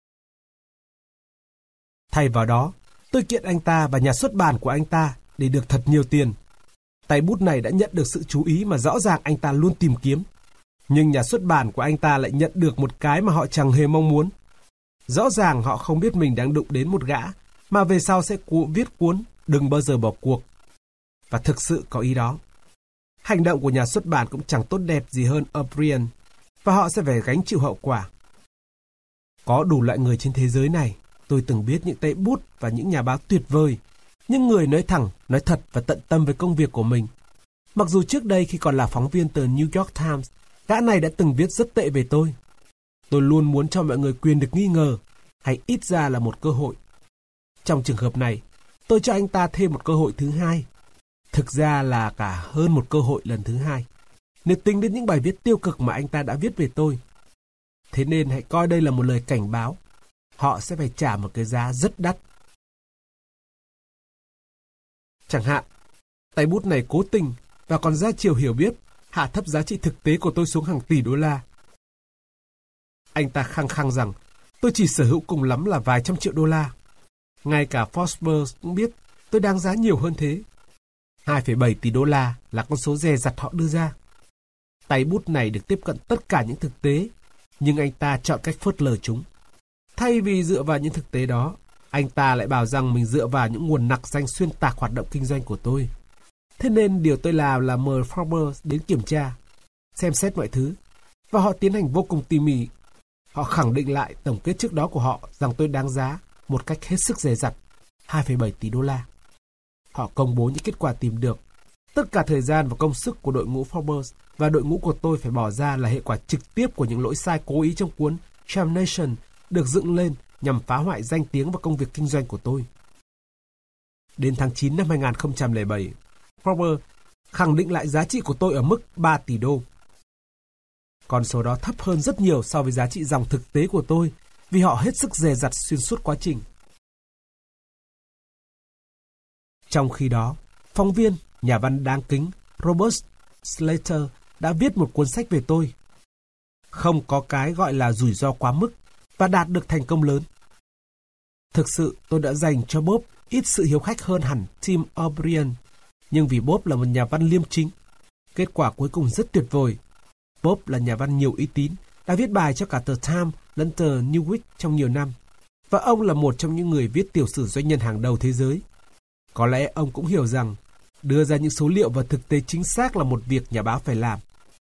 Thay vào đó, tôi kiện anh ta và nhà xuất bản của anh ta để được thật nhiều tiền. Tay bút này đã nhận được sự chú ý mà rõ ràng anh ta luôn tìm kiếm. Nhưng nhà xuất bản của anh ta lại nhận được một cái mà họ chẳng hề mong muốn. Rõ ràng họ không biết mình đang đụng đến một gã mà về sau sẽ cu- viết cuốn Đừng bao giờ bỏ cuộc. Và thực sự có ý đó. Hành động của nhà xuất bản cũng chẳng tốt đẹp gì hơn O'Brien, và họ sẽ phải gánh chịu hậu quả. Có đủ loại người trên thế giới này. Tôi từng biết những tay bút và những nhà báo tuyệt vời, những người nói thẳng, nói thật và tận tâm với công việc của mình. Mặc dù trước đây khi còn là phóng viên tờ New York Times, gã này đã từng viết rất tệ về tôi. Tôi luôn muốn cho mọi người quyền được nghi ngờ, hay ít ra là một cơ hội. Trong trường hợp này, tôi cho anh ta thêm một cơ hội thứ hai. Thực ra là cả hơn một cơ hội lần thứ hai, nếu tính đến những bài viết tiêu cực mà anh ta đã viết về tôi. Thế nên hãy coi đây là một lời cảnh báo. Họ sẽ phải trả một cái giá rất đắt. Chẳng hạn, tay bút này cố tình và còn ra chiều hiểu biết hạ thấp giá trị thực tế của tôi xuống hàng tỷ đô la. Anh ta khăng khăng rằng tôi chỉ sở hữu cùng lắm là vài trăm triệu đô la. Ngay cả Forbes cũng biết tôi đáng giá nhiều hơn thế. hai phẩy bảy tỷ đô la là con số dè dặt họ đưa ra. Tay bút này được tiếp cận tất cả những thực tế, nhưng anh ta chọn cách phớt lờ chúng. Thay vì dựa vào những thực tế đó, anh ta lại bảo rằng mình dựa vào những nguồn nặc danh xuyên tạc hoạt động kinh doanh của tôi. Thế nên điều tôi làm là mời Forbes đến kiểm tra, xem xét mọi thứ, và họ tiến hành vô cùng tỉ mỉ. Họ khẳng định lại tổng kết trước đó của họ rằng tôi đáng giá một cách hết sức dè dặt hai phẩy bảy tỷ đô la. Họ công bố những kết quả tìm được. Tất cả thời gian và công sức của đội ngũ Forbes và đội ngũ của tôi phải bỏ ra là hệ quả trực tiếp của những lỗi sai cố ý trong cuốn Damnation được dựng lên nhằm phá hoại danh tiếng và công việc kinh doanh của tôi. Đến tháng chín năm hai nghìn không trăm lẻ bảy, Forbes khẳng định lại giá trị của tôi ở mức ba tỷ đô. Con số đó thấp hơn rất nhiều so với giá trị dòng thực tế của tôi vì họ hết sức dè dặt xuyên suốt quá trình. Trong khi đó, phóng viên, nhà văn đáng kính Robert Slater đã viết một cuốn sách về tôi. Không có cái gọi là rủi ro quá mức và đạt được thành công lớn. Thực sự tôi đã dành cho Bob ít sự hiếu khách hơn hẳn Tim O'Brien, nhưng vì Bob là một nhà văn liêm chính, kết quả cuối cùng rất tuyệt vời. Bob là nhà văn nhiều uy tín, đã viết bài cho cả tờ Time lẫn tờ Newsweek trong nhiều năm, và ông là một trong những người viết tiểu sử doanh nhân hàng đầu thế giới. Có lẽ ông cũng hiểu rằng đưa ra những số liệu và thực tế chính xác là một việc nhà báo phải làm.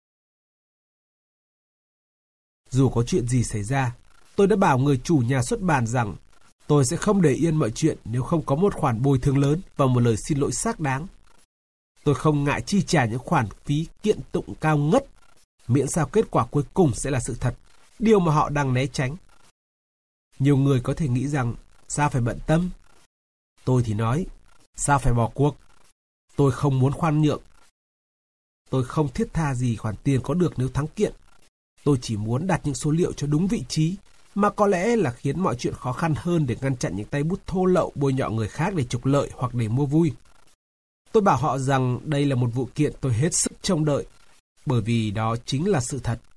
Dù có chuyện gì xảy ra, tôi đã bảo người chủ nhà xuất bản rằng tôi sẽ không để yên mọi chuyện nếu không có một khoản bồi thường lớn và một lời xin lỗi xác đáng. Tôi không ngại chi trả những khoản phí kiện tụng cao ngất, miễn sao kết quả cuối cùng sẽ là sự thật, điều mà họ đang né tránh. Nhiều người có thể nghĩ rằng sao phải bận tâm. Tôi thì nói, sao phải bỏ cuộc? Tôi không muốn khoan nhượng. Tôi không thiết tha gì khoản tiền có được nếu thắng kiện. Tôi chỉ muốn đặt những số liệu cho đúng vị trí, mà có lẽ là khiến mọi chuyện khó khăn hơn để ngăn chặn những tay bút thô lậu bôi nhọ người khác để trục lợi hoặc để mua vui. Tôi bảo họ rằng đây là một vụ kiện tôi hết sức trông đợi, bởi vì đó chính là sự thật.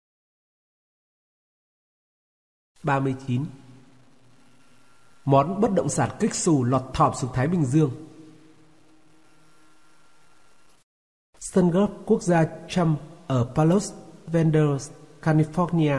ba mươi chín. Món bất động sản kích xù lọt thỏm xuống Thái Bình Dương. Sân golf quốc gia Trump ở Palos Verdes, California.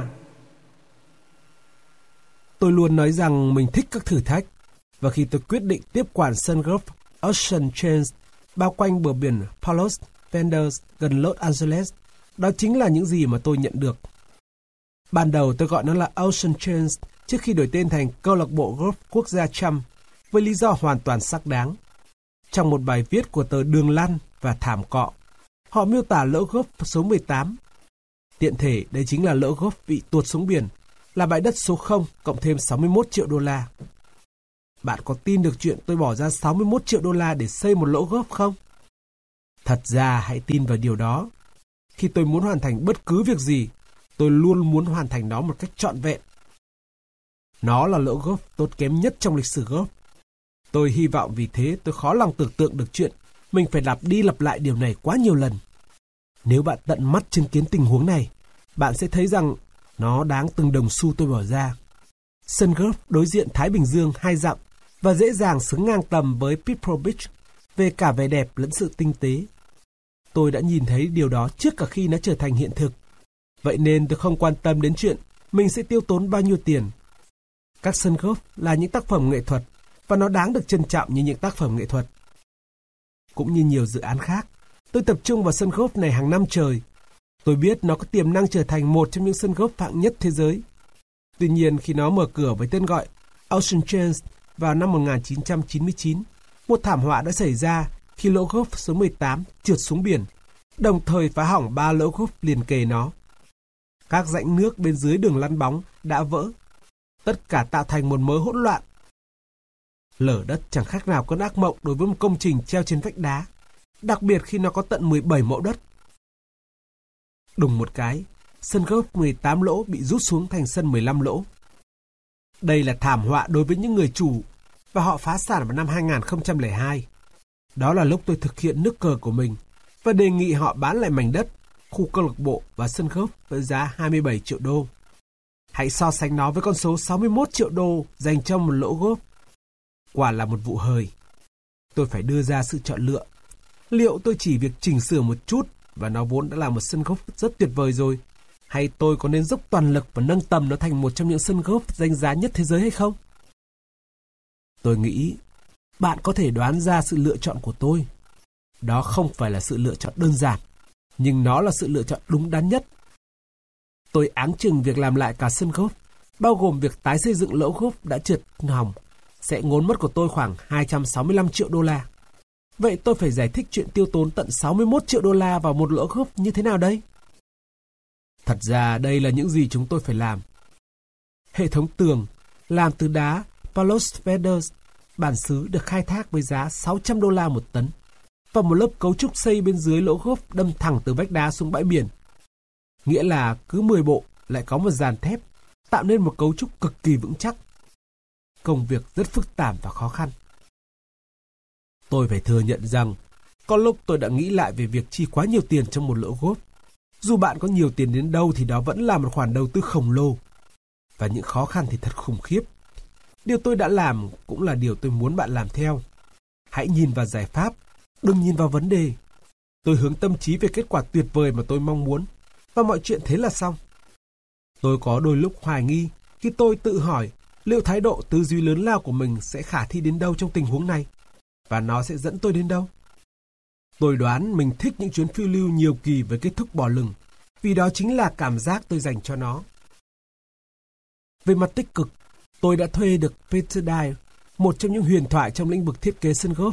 Tôi luôn nói rằng mình thích các thử thách, và khi tôi quyết định tiếp quản sân golf Ocean Change bao quanh bờ biển Palos Verdes gần Los Angeles, đó chính là những gì mà tôi nhận được. Ban đầu tôi gọi nó là Ocean Change trước khi đổi tên thành câu lạc bộ golf quốc gia Trump, với lý do hoàn toàn xác đáng. Trong một bài viết của tờ Đường Lăn và Thảm Cọ, họ miêu tả lỗ golf số mười tám. Tiện thể đây chính là lỗ golf bị tuột xuống biển, là bãi đất số không cộng thêm sáu mươi mốt triệu đô la. Bạn có tin được chuyện tôi bỏ ra sáu mươi mốt triệu đô la để xây một lỗ golf không? Thật ra hãy tin vào điều đó. Khi tôi muốn hoàn thành bất cứ việc gì, tôi luôn muốn hoàn thành nó một cách trọn vẹn. Nó là lỗ golf tốt kém nhất trong lịch sử golf. Tôi hy vọng vì thế tôi khó lòng tưởng tượng được chuyện mình phải lặp đi lặp lại điều này quá nhiều lần. Nếu bạn tận mắt chứng kiến tình huống này, bạn sẽ thấy rằng nó đáng từng đồng xu tôi bỏ ra. Sân golf đối diện Thái Bình Dương hai dặm và dễ dàng xứng ngang tầm với Pebble Beach về cả vẻ đẹp lẫn sự tinh tế. Tôi đã nhìn thấy điều đó trước cả khi nó trở thành hiện thực. Vậy nên tôi không quan tâm đến chuyện mình sẽ tiêu tốn bao nhiêu tiền. Các sân golf là những tác phẩm nghệ thuật và nó đáng được trân trọng như những tác phẩm nghệ thuật. Cũng như nhiều dự án khác, tôi tập trung vào sân golf này hàng năm trời. Tôi biết nó có tiềm năng trở thành một trong những sân golf hạng nhất thế giới. Tuy nhiên, khi nó mở cửa với tên gọi Ocean Change vào năm một nghìn chín trăm chín mươi chín, một thảm họa đã xảy ra khi lỗ golf số mười tám trượt xuống biển, đồng thời phá hỏng ba lỗ golf liền kề nó. Các rãnh nước bên dưới đường lăn bóng đã vỡ. Tất cả tạo thành một mớ hỗn loạn. Lở đất chẳng khác nào cơn ác mộng đối với một công trình treo trên vách đá, đặc biệt khi nó có tận mười bảy mẫu đất. Đùng một cái, sân golf mười tám lỗ bị rút xuống thành sân mười lăm lỗ. Đây là thảm họa đối với những người chủ, và họ phá sản vào năm hai nghìn không trăm lẻ hai. Đó là lúc tôi thực hiện nước cờ của mình và đề nghị họ bán lại mảnh đất, khu câu lạc bộ và sân golf với giá hai mươi bảy triệu đô. Hãy so sánh nó với con số sáu mươi mốt triệu đô dành cho một lỗ golf. Quả là một vụ hời. Tôi phải đưa ra sự chọn lựa. Liệu tôi chỉ việc chỉnh sửa một chút và nó vốn đã là một sân golf rất tuyệt vời rồi, hay tôi có nên dốc toàn lực và nâng tầm nó thành một trong những sân golf danh giá nhất thế giới hay không? Tôi nghĩ bạn có thể đoán ra sự lựa chọn của tôi. Đó không phải là sự lựa chọn đơn giản, nhưng nó là sự lựa chọn đúng đắn nhất. Tôi áng chừng việc làm lại cả sân golf, bao gồm việc tái xây dựng lỗ golf đã trượt hỏng, sẽ ngốn mất của tôi khoảng hai trăm sáu mươi lăm triệu đô la. Vậy tôi phải giải thích chuyện tiêu tốn tận sáu mươi mốt triệu đô la vào một lỗ golf như thế nào đây? Thật ra đây là những gì chúng tôi phải làm. Hệ thống tường làm từ đá Palos Verdes bản xứ được khai thác với giá sáu trăm đô la một tấn, và một lớp cấu trúc xây bên dưới lỗ golf đâm thẳng từ vách đá xuống bãi biển. Nghĩa là cứ mười bộ lại có một dàn thép, tạo nên một cấu trúc cực kỳ vững chắc. Công việc rất phức tạp và khó khăn. Tôi phải thừa nhận rằng, có lúc tôi đã nghĩ lại về việc chi quá nhiều tiền trong một lỗ golf. Dù bạn có nhiều tiền đến đâu thì đó vẫn là một khoản đầu tư khổng lồ. Và những khó khăn thì thật khủng khiếp. Điều tôi đã làm cũng là điều tôi muốn bạn làm theo. Hãy nhìn vào giải pháp, đừng nhìn vào vấn đề. Tôi hướng tâm trí về kết quả tuyệt vời mà tôi mong muốn, và mọi chuyện thế là xong. Tôi có đôi lúc hoài nghi khi tôi tự hỏi liệu thái độ tư duy lớn lao của mình sẽ khả thi đến đâu trong tình huống này, và nó sẽ dẫn tôi đến đâu. Tôi đoán mình thích những chuyến phiêu lưu nhiều kỳ với kết thúc bò lừng, vì đó chính là cảm giác tôi dành cho nó. Về mặt tích cực, tôi đã thuê được Peter Dye, một trong những huyền thoại trong lĩnh vực thiết kế sân golf.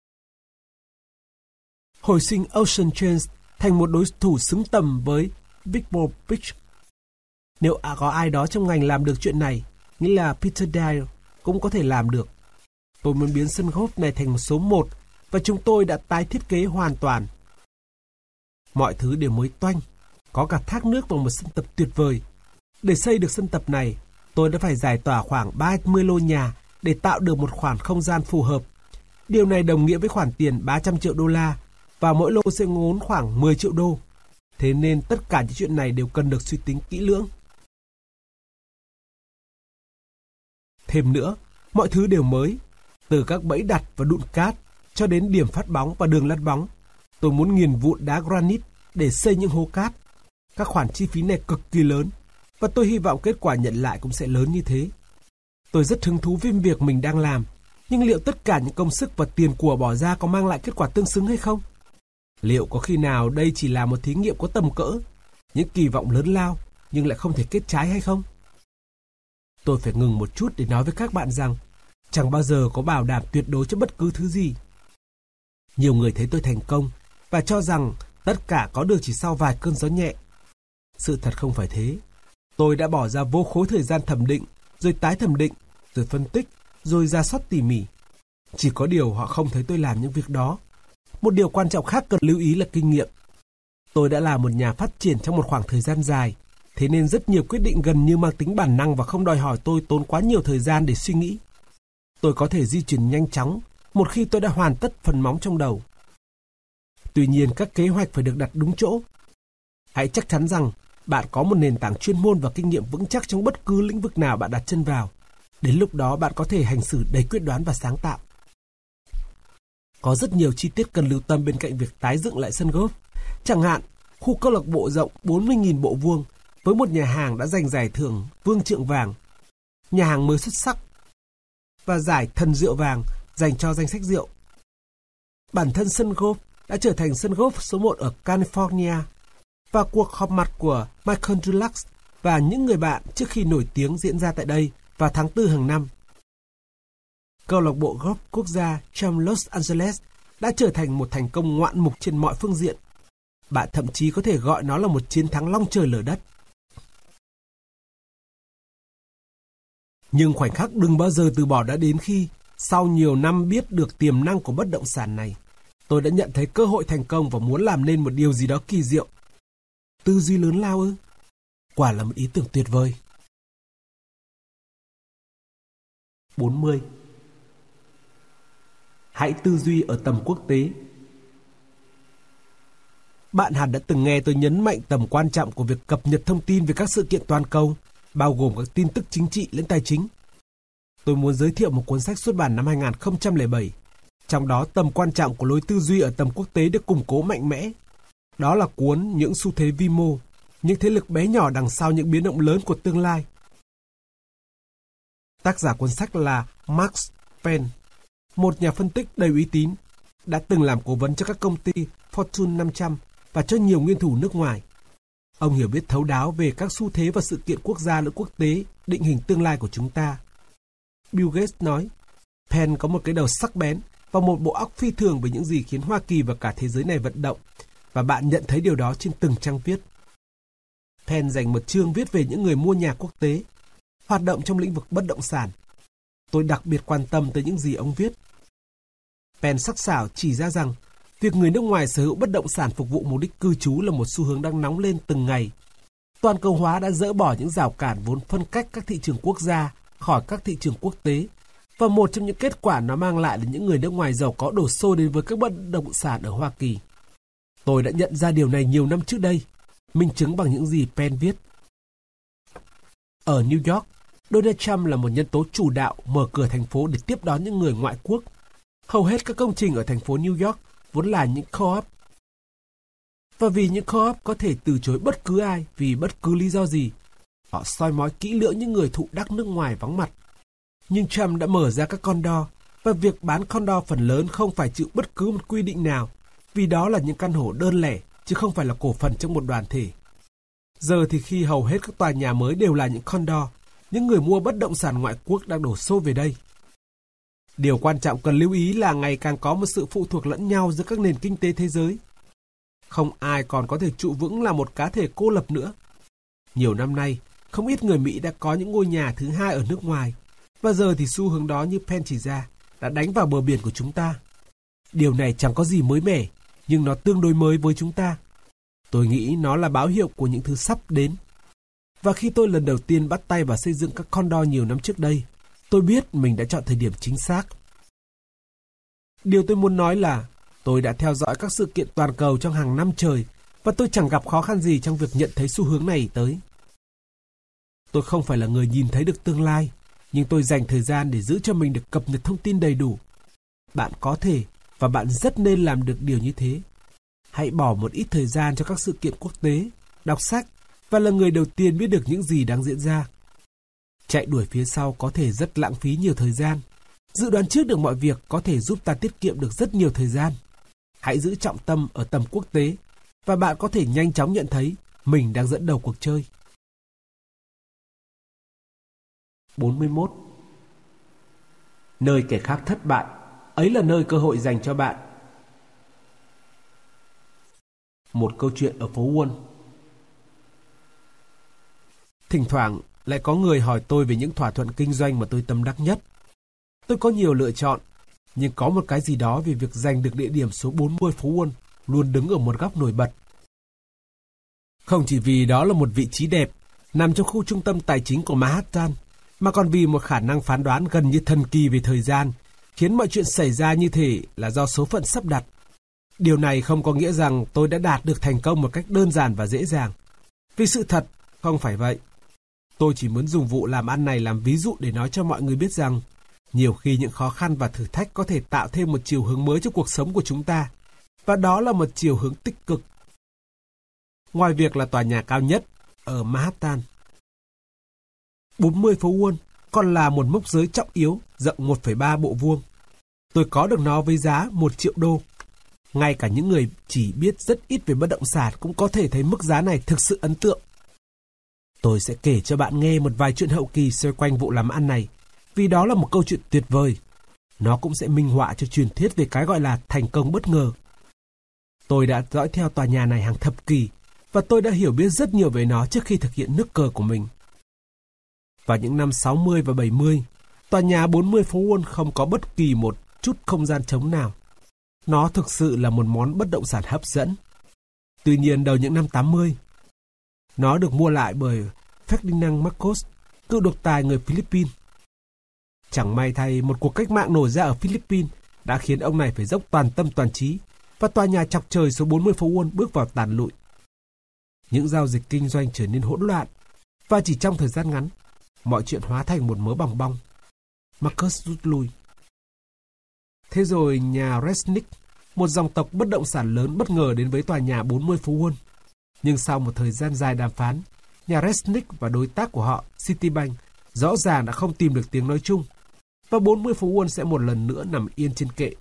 Hồi sinh Ocean Change thành một đối thủ xứng tầm với Pebble Beach. Nếu có ai đó trong ngành làm được chuyện này, nghĩa là Peter Dye cũng có thể làm được. Tôi muốn biến sân golf này thành một số một, và chúng tôi đã tái thiết kế hoàn toàn. Mọi thứ đều mới toanh, có cả thác nước và một sân tập tuyệt vời. Để xây được sân tập này, tôi đã phải giải tỏa khoảng ba mươi lô nhà để tạo được một khoản không gian phù hợp. Điều này đồng nghĩa với khoản tiền ba trăm triệu đô la, và mỗi lô sẽ ngốn khoảng mười triệu đô. Thế nên tất cả những chuyện này đều cần được suy tính kỹ lưỡng. Thêm nữa, mọi thứ đều mới, từ các bẫy đặt và đụn cát cho đến điểm phát bóng và đường lăn bóng. Tôi muốn nghiền vụn đá granite để xây những hố cát. Các khoản chi phí này cực kỳ lớn, và tôi hy vọng kết quả nhận lại cũng sẽ lớn như thế. Tôi rất hứng thú với việc mình đang làm, nhưng liệu tất cả những công sức và tiền của bỏ ra có mang lại kết quả tương xứng hay không? Liệu có khi nào đây chỉ là một thí nghiệm có tầm cỡ, những kỳ vọng lớn lao nhưng lại không thể kết trái hay không? Tôi phải ngừng một chút để nói với các bạn rằng chẳng bao giờ có bảo đảm tuyệt đối cho bất cứ thứ gì. Nhiều người thấy tôi thành công và cho rằng tất cả có được chỉ sau vài cơn gió nhẹ. Sự thật không phải thế. Tôi đã bỏ ra vô khối thời gian thẩm định, rồi tái thẩm định, rồi phân tích, rồi rà soát tỉ mỉ. Chỉ có điều họ không thấy tôi làm những việc đó. Một điều quan trọng khác cần lưu ý là kinh nghiệm. Tôi đã là một nhà phát triển trong một khoảng thời gian dài, Thế nên rất nhiều quyết định gần như mang tính bản năng và không đòi hỏi tôi tốn quá nhiều thời gian để suy nghĩ. Tôi có thể di chuyển nhanh chóng một khi tôi đã hoàn tất phần móng trong đầu. Tuy nhiên, các kế hoạch phải được đặt đúng chỗ. Hãy chắc chắn rằng bạn có một nền tảng chuyên môn và kinh nghiệm vững chắc trong bất cứ lĩnh vực nào bạn đặt chân vào. Đến lúc đó bạn có thể hành xử đầy quyết đoán và sáng tạo. Có rất nhiều chi tiết cần lưu tâm bên cạnh việc tái dựng lại sân golf. Chẳng hạn, khu câu lạc bộ rộng bốn mươi nghìn bộ vuông với một nhà hàng đã giành giải thưởng Vương Trượng Vàng, nhà hàng mới xuất sắc và giải Thần Rượu Vàng dành cho danh sách rượu. Bản thân sân golf đã trở thành sân golf số một ở California và cuộc họp mặt của Michael Dulux và những người bạn trước khi nổi tiếng diễn ra tại đây vào tháng tư hàng năm. Câu lạc bộ golf quốc gia trong Los Angeles đã trở thành một thành công ngoạn mục trên mọi phương diện. Bạn thậm chí có thể gọi nó là một chiến thắng long trời lở đất. Nhưng khoảnh khắc đừng bao giờ từ bỏ đã đến khi, sau nhiều năm biết được tiềm năng của bất động sản này, tôi đã nhận thấy cơ hội thành công và muốn làm nên một điều gì đó kỳ diệu. Tư duy lớn lao ư? Quả là một ý tưởng tuyệt vời. bốn mươi. Hãy tư duy ở tầm quốc tế. Bạn hẳn đã từng nghe tôi nhấn mạnh tầm quan trọng của việc cập nhật thông tin về các sự kiện toàn cầu, bao gồm các tin tức chính trị lẫn tài chính. Tôi muốn giới thiệu một cuốn sách xuất bản năm hai không không bảy, trong đó tầm quan trọng của lối tư duy ở tầm quốc tế được củng cố mạnh mẽ. Đó là cuốn Những xu thế vi mô, những thế lực bé nhỏ đằng sau những biến động lớn của tương lai. Tác giả cuốn sách là Mark Penn, một nhà phân tích đầy uy tín, đã từng làm cố vấn cho các công ty Fortune năm trăm và cho nhiều nguyên thủ nước ngoài. Ông hiểu biết thấu đáo về các xu thế và sự kiện quốc gia lẫn quốc tế định hình tương lai của chúng ta. Bill Gates nói, Penn có một cái đầu sắc bén và một bộ óc phi thường về những gì khiến Hoa Kỳ và cả thế giới này vận động, và bạn nhận thấy điều đó trên từng trang viết. Penn dành một chương viết về những người mua nhà quốc tế, hoạt động trong lĩnh vực bất động sản. Tôi đặc biệt quan tâm tới những gì ông viết. Penn sắc sảo chỉ ra rằng việc người nước ngoài sở hữu bất động sản phục vụ mục đích cư trú là một xu hướng đang nóng lên từng ngày. Toàn cầu hóa đã dỡ bỏ những rào cản vốn phân cách các thị trường quốc gia khỏi các thị trường quốc tế, và một trong những kết quả nó mang lại là những người nước ngoài giàu có đổ xô đến với các bất động sản ở Hoa Kỳ. Tôi đã nhận ra điều này nhiều năm trước đây, minh chứng bằng những gì Penn viết. Ở New York, Donald Trump là một nhân tố chủ đạo mở cửa thành phố để tiếp đón những người ngoại quốc. Hầu hết các công trình ở thành phố New York vốn là những co-op. Và vì những co-op có thể từ chối bất cứ ai vì bất cứ lý do gì, họ soi mói kỹ lưỡng những người thụ đắc nước ngoài vắng mặt. Nhưng Trump đã mở ra các condo, và việc bán condo phần lớn không phải chịu bất cứ một quy định nào, vì đó là những căn hộ đơn lẻ, chứ không phải là cổ phần trong một đoàn thể. Giờ thì khi hầu hết các tòa nhà mới đều là những condo, những người mua bất động sản ngoại quốc đang đổ xô về đây. Điều quan trọng cần lưu ý là ngày càng có một sự phụ thuộc lẫn nhau giữa các nền kinh tế thế giới. Không ai còn có thể trụ vững là một cá thể cô lập nữa. Nhiều năm nay, không ít người Mỹ đã có những ngôi nhà thứ hai ở nước ngoài, và giờ thì xu hướng đó như Penn chỉ ra đã đánh vào bờ biển của chúng ta. Điều này chẳng có gì mới mẻ, nhưng nó tương đối mới với chúng ta. Tôi nghĩ nó là báo hiệu của những thứ sắp đến. Và khi tôi lần đầu tiên bắt tay vào xây dựng các condo nhiều năm trước đây, tôi biết mình đã chọn thời điểm chính xác. Điều tôi muốn nói là tôi đã theo dõi các sự kiện toàn cầu trong hàng năm trời, và tôi chẳng gặp khó khăn gì trong việc nhận thấy xu hướng này tới. Tôi không phải là người nhìn thấy được tương lai, nhưng tôi dành thời gian để giữ cho mình được cập nhật thông tin đầy đủ. Bạn có thể và bạn rất nên làm được điều như thế. Hãy bỏ một ít thời gian cho các sự kiện quốc tế, đọc sách và là người đầu tiên biết được những gì đang diễn ra. Chạy đuổi phía sau có thể rất lãng phí nhiều thời gian. Dự đoán trước được mọi việc có thể giúp ta tiết kiệm được rất nhiều thời gian. Hãy giữ trọng tâm ở tầm quốc tế, và bạn có thể nhanh chóng nhận thấy mình đang dẫn đầu cuộc chơi. bốn mươi mốt. Nơi kẻ khác thất bại, ấy là nơi cơ hội dành cho bạn. Một câu chuyện ở phố Wall. Thỉnh thoảng lại có người hỏi tôi về những thỏa thuận kinh doanh mà tôi tâm đắc nhất. Tôi có nhiều lựa chọn, nhưng có một cái gì đó về việc giành được địa điểm số bốn mươi phố Wall luôn đứng ở một góc nổi bật. Không chỉ vì đó là một vị trí đẹp, nằm trong khu trung tâm tài chính của Manhattan, mà còn vì một khả năng phán đoán gần như thần kỳ về thời gian, khiến mọi chuyện xảy ra như thể là do số phận sắp đặt. Điều này không có nghĩa rằng tôi đã đạt được thành công một cách đơn giản và dễ dàng. Vì sự thật, không phải vậy. Tôi chỉ muốn dùng vụ làm ăn này làm ví dụ để nói cho mọi người biết rằng nhiều khi những khó khăn và thử thách có thể tạo thêm một chiều hướng mới cho cuộc sống của chúng ta. Và đó là một chiều hướng tích cực. Ngoài việc là tòa nhà cao nhất ở Manhattan, bốn mươi phố Wall còn là một mốc giới trọng yếu rộng một phẩy ba bộ vuông. Tôi có được nó với giá một triệu đô. Ngay cả những người chỉ biết rất ít về bất động sản cũng có thể thấy mức giá này thực sự ấn tượng. Tôi sẽ kể cho bạn nghe một vài chuyện hậu kỳ xoay quanh vụ làm ăn này, vì đó là một câu chuyện tuyệt vời. Nó cũng sẽ minh họa cho truyền thuyết về cái gọi là thành công bất ngờ. Tôi đã dõi theo tòa nhà này hàng thập kỷ, và tôi đã hiểu biết rất nhiều về nó trước khi thực hiện nước cờ của mình. Vào những năm sáu mươi và bảy mươi, tòa nhà bốn mươi phố Wall không có bất kỳ một chút không gian trống nào. Nó thực sự là một món bất động sản hấp dẫn. Tuy nhiên đầu những năm tám mươi, nó được mua lại bởi Ferdinand Marcos, cựu độc tài người Philippines. Chẳng may thay, một cuộc cách mạng nổ ra ở Philippines đã khiến ông này phải dốc toàn tâm toàn trí, và tòa nhà chọc trời số bốn mươi phố Wall bước vào tàn lụi. Những giao dịch kinh doanh trở nên hỗn loạn, và chỉ trong thời gian ngắn, mọi chuyện hóa thành một mớ bòng bong. Marcus rút lui. Thế rồi nhà Resnick, một dòng tộc bất động sản lớn, bất ngờ đến với tòa nhà bốn mươi phố Wall. Nhưng sau một thời gian dài đàm phán, nhà Resnick và đối tác của họ, Citibank, rõ ràng đã không tìm được tiếng nói chung, và bốn mươi phố Wall sẽ một lần nữa nằm yên trên kệ.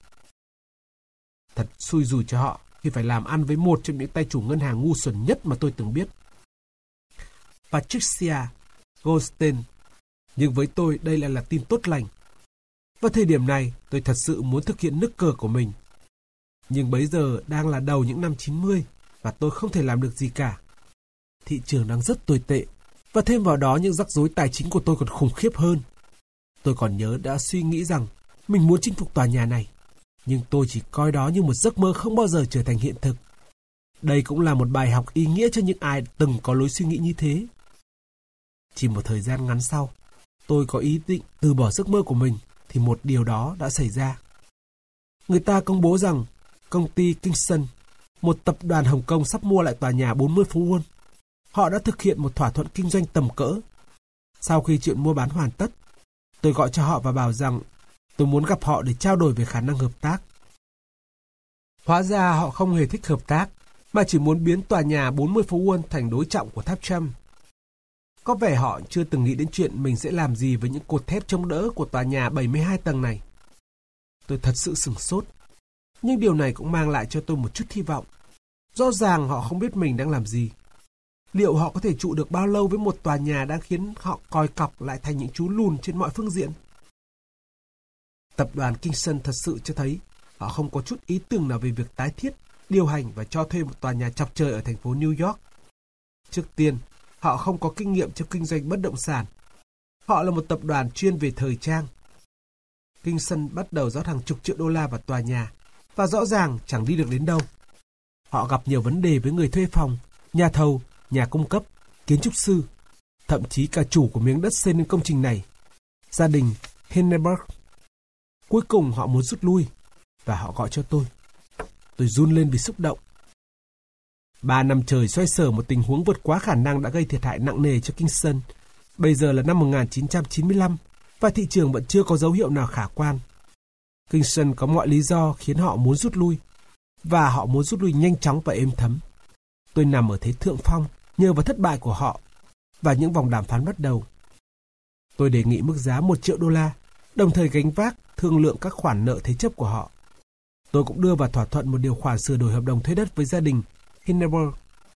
Thật xui rủi cho họ khi phải làm ăn với một trong những tay chủ ngân hàng ngu xuẩn nhất mà tôi từng biết, Patricia Goldstein. Nhưng với tôi đây lại là tin tốt lành. Vào thời điểm này, tôi thật sự muốn thực hiện nước cờ của mình. Nhưng bấy giờ đang là đầu những năm chín mươi, và tôi không thể làm được gì cả. Thị trường đang rất tồi tệ, và thêm vào đó những rắc rối tài chính của tôi còn khủng khiếp hơn. Tôi còn nhớ đã suy nghĩ rằng mình muốn chinh phục tòa nhà này, nhưng tôi chỉ coi đó như một giấc mơ không bao giờ trở thành hiện thực. Đây cũng là một bài học ý nghĩa cho những ai từng có lối suy nghĩ như thế. Chỉ một thời gian ngắn sau, tôi có ý định từ bỏ giấc mơ của mình, thì một điều đó đã xảy ra. Người ta công bố rằng công ty Kingston, một tập đoàn Hồng Kông, sắp mua lại tòa nhà bốn mươi phố Wall. Họ đã thực hiện một thỏa thuận kinh doanh tầm cỡ. Sau khi chuyện mua bán hoàn tất, tôi gọi cho họ và bảo rằng tôi muốn gặp họ để trao đổi về khả năng hợp tác. Hóa ra họ không hề thích hợp tác, mà chỉ muốn biến tòa nhà bốn mươi phố Wall thành đối trọng của tháp Trump. Có vẻ họ chưa từng nghĩ đến chuyện mình sẽ làm gì với những cột thép chống đỡ của tòa nhà bảy mươi hai tầng này. Tôi thật sự sửng sốt. Nhưng điều này cũng mang lại cho tôi một chút hy vọng. Rõ ràng họ không biết mình đang làm gì. Liệu họ có thể trụ được bao lâu với một tòa nhà đang khiến họ còi cọc lại thành những chú lùn trên mọi phương diện? Tập đoàn Kingston thật sự cho thấy họ không có chút ý tưởng nào về việc tái thiết, điều hành và cho thuê một tòa nhà chọc trời ở thành phố New York. Trước tiên, họ không có kinh nghiệm trong kinh doanh bất động sản. Họ là một tập đoàn chuyên về thời trang. Kingston bắt đầu rót hàng chục triệu đô la vào tòa nhà, và rõ ràng chẳng đi được đến đâu. Họ gặp nhiều vấn đề với người thuê phòng, nhà thầu, nhà cung cấp, kiến trúc sư, thậm chí cả chủ của miếng đất xây nên công trình này, gia đình Hindenburg. Cuối cùng họ muốn rút lui, và họ gọi cho tôi. Tôi run lên vì xúc động. Ba năm trời xoay sở một tình huống vượt quá khả năng đã gây thiệt hại nặng nề cho Kingston. Bây giờ là năm một nghìn chín trăm chín mươi lăm, và thị trường vẫn chưa có dấu hiệu nào khả quan. Kingston có mọi lý do khiến họ muốn rút lui, và họ muốn rút lui nhanh chóng và êm thấm. Tôi nằm ở thế thượng phong nhờ vào thất bại của họ, và những vòng đàm phán bắt đầu. Tôi đề nghị mức giá một triệu đô la, đồng thời gánh vác thương lượng các khoản nợ thế chấp của họ. Tôi cũng đưa vào thỏa thuận một điều khoản sửa đổi hợp đồng thuê đất với gia đình Hindenburg.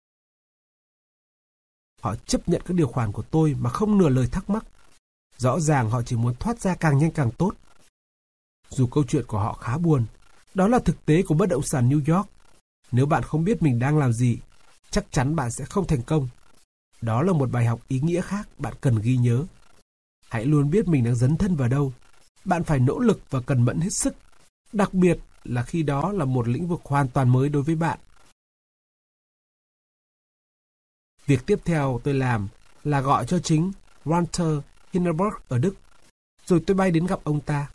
Họ chấp nhận các điều khoản của tôi mà không nửa lời thắc mắc. Rõ ràng họ chỉ muốn thoát ra càng nhanh càng tốt. Dù câu chuyện của họ khá buồn, đó là thực tế của bất động sản New York. Nếu bạn không biết mình đang làm gì, chắc chắn bạn sẽ không thành công. Đó là một bài học ý nghĩa khác bạn cần ghi nhớ. Hãy luôn biết mình đang dấn thân vào đâu. Bạn phải nỗ lực và cần mẫn hết sức, đặc biệt là khi đó là một lĩnh vực hoàn toàn mới đối với bạn. Việc tiếp theo tôi làm là gọi cho chính Walter Hindenburg ở Đức, rồi tôi bay đến gặp ông ta.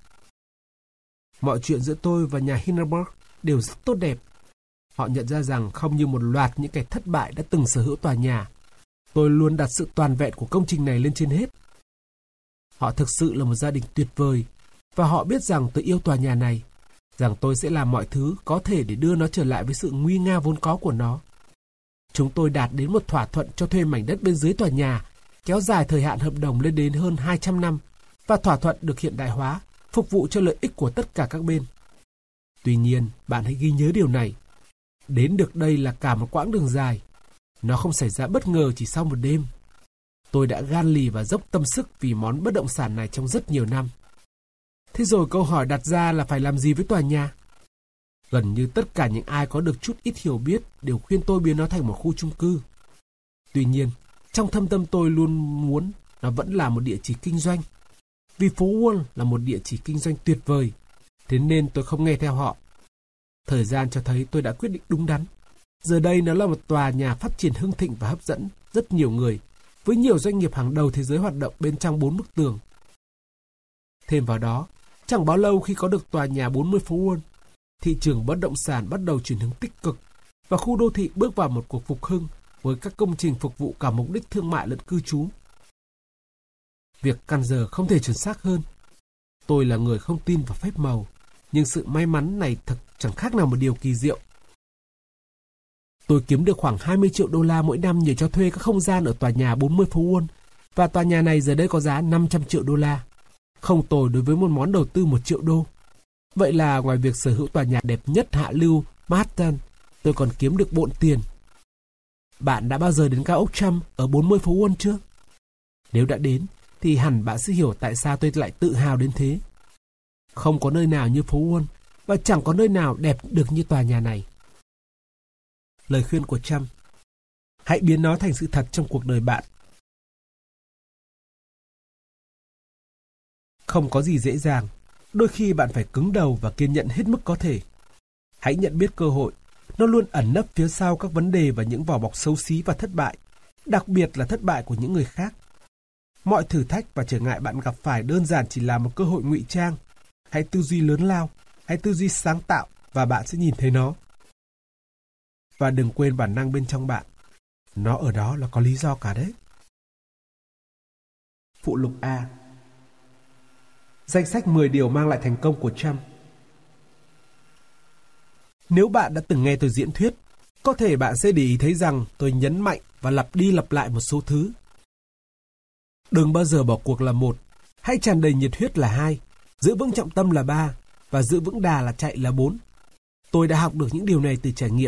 Mọi chuyện giữa tôi và nhà Hindenburg đều rất tốt đẹp. Họ nhận ra rằng không như một loạt những kẻ thất bại đã từng sở hữu tòa nhà, tôi luôn đặt sự toàn vẹn của công trình này lên trên hết. Họ thực sự là một gia đình tuyệt vời, và họ biết rằng tôi yêu tòa nhà này, rằng tôi sẽ làm mọi thứ có thể để đưa nó trở lại với sự nguy nga vốn có của nó. Chúng tôi đạt đến một thỏa thuận cho thuê mảnh đất bên dưới tòa nhà, kéo dài thời hạn hợp đồng lên đến hơn hai trăm năm, và thỏa thuận được hiện đại hóa, phục vụ cho lợi ích của tất cả các bên. Tuy nhiên, bạn hãy ghi nhớ điều này. Đến được đây là cả một quãng đường dài. Nó không xảy ra bất ngờ chỉ sau một đêm. Tôi đã gan lì và dốc tâm sức vì món bất động sản này trong rất nhiều năm. Thế rồi câu hỏi đặt ra là phải làm gì với tòa nhà? Gần như tất cả những ai có được chút ít hiểu biết đều khuyên tôi biến nó thành một khu chung cư. Tuy nhiên, trong thâm tâm tôi luôn muốn nó vẫn là một địa chỉ kinh doanh. Vì phố Wall là một địa chỉ kinh doanh tuyệt vời, thế nên tôi không nghe theo họ. Thời gian cho thấy tôi đã quyết định đúng đắn. Giờ đây nó là một tòa nhà phát triển hưng thịnh và hấp dẫn rất nhiều người, với nhiều doanh nghiệp hàng đầu thế giới hoạt động bên trong bốn bức tường. Thêm vào đó, chẳng bao lâu khi có được tòa nhà bốn mươi phố Wall, thị trường bất động sản bắt đầu chuyển hướng tích cực và khu đô thị bước vào một cuộc phục hưng với các công trình phục vụ cả mục đích thương mại lẫn cư trú. Việc căn giờ không thể chuẩn xác hơn. Tôi là người không tin vào phép màu, nhưng sự may mắn này thật chẳng khác nào một điều kỳ diệu. Tôi kiếm được khoảng hai mươi triệu đô la mỗi năm nhờ cho thuê các không gian ở tòa nhà bốn mươi phố Wall, và tòa nhà này giờ đây có giá năm trăm triệu đô la. Không tồi đối với một món đầu tư một triệu đô. Vậy là ngoài việc sở hữu tòa nhà đẹp nhất hạ lưu Manhattan, tôi còn kiếm được bộn tiền. Bạn đã bao giờ đến cao ốc Trump ở bốn mươi phố Wall chưa? Nếu đã đến, thì hẳn bạn sẽ hiểu tại sao tôi lại tự hào đến thế. Không có nơi nào như phố Wall, và chẳng có nơi nào đẹp được như tòa nhà này. Lời khuyên của Trump: hãy biến nó thành sự thật trong cuộc đời bạn. Không có gì dễ dàng, đôi khi bạn phải cứng đầu và kiên nhẫn hết mức có thể. Hãy nhận biết cơ hội, nó luôn ẩn nấp phía sau các vấn đề và những vỏ bọc xấu xí và thất bại, đặc biệt là thất bại của những người khác. Mọi thử thách và trở ngại bạn gặp phải đơn giản chỉ là một cơ hội ngụy trang. Hãy tư duy lớn lao, hãy tư duy sáng tạo và bạn sẽ nhìn thấy nó. Và đừng quên bản năng bên trong bạn. Nó ở đó là có lý do cả đấy. Phụ lục A. Danh sách mười điều mang lại thành công của Trump. Nếu bạn đã từng nghe tôi diễn thuyết, có thể bạn sẽ để ý thấy rằng tôi nhấn mạnh và lặp đi lặp lại một số thứ. Đừng bao giờ bỏ cuộc là một, hãy tràn đầy nhiệt huyết là hai, giữ vững trọng tâm là ba, và giữ vững đà là chạy là bốn. Tôi đã học được những điều này từ trải nghiệm.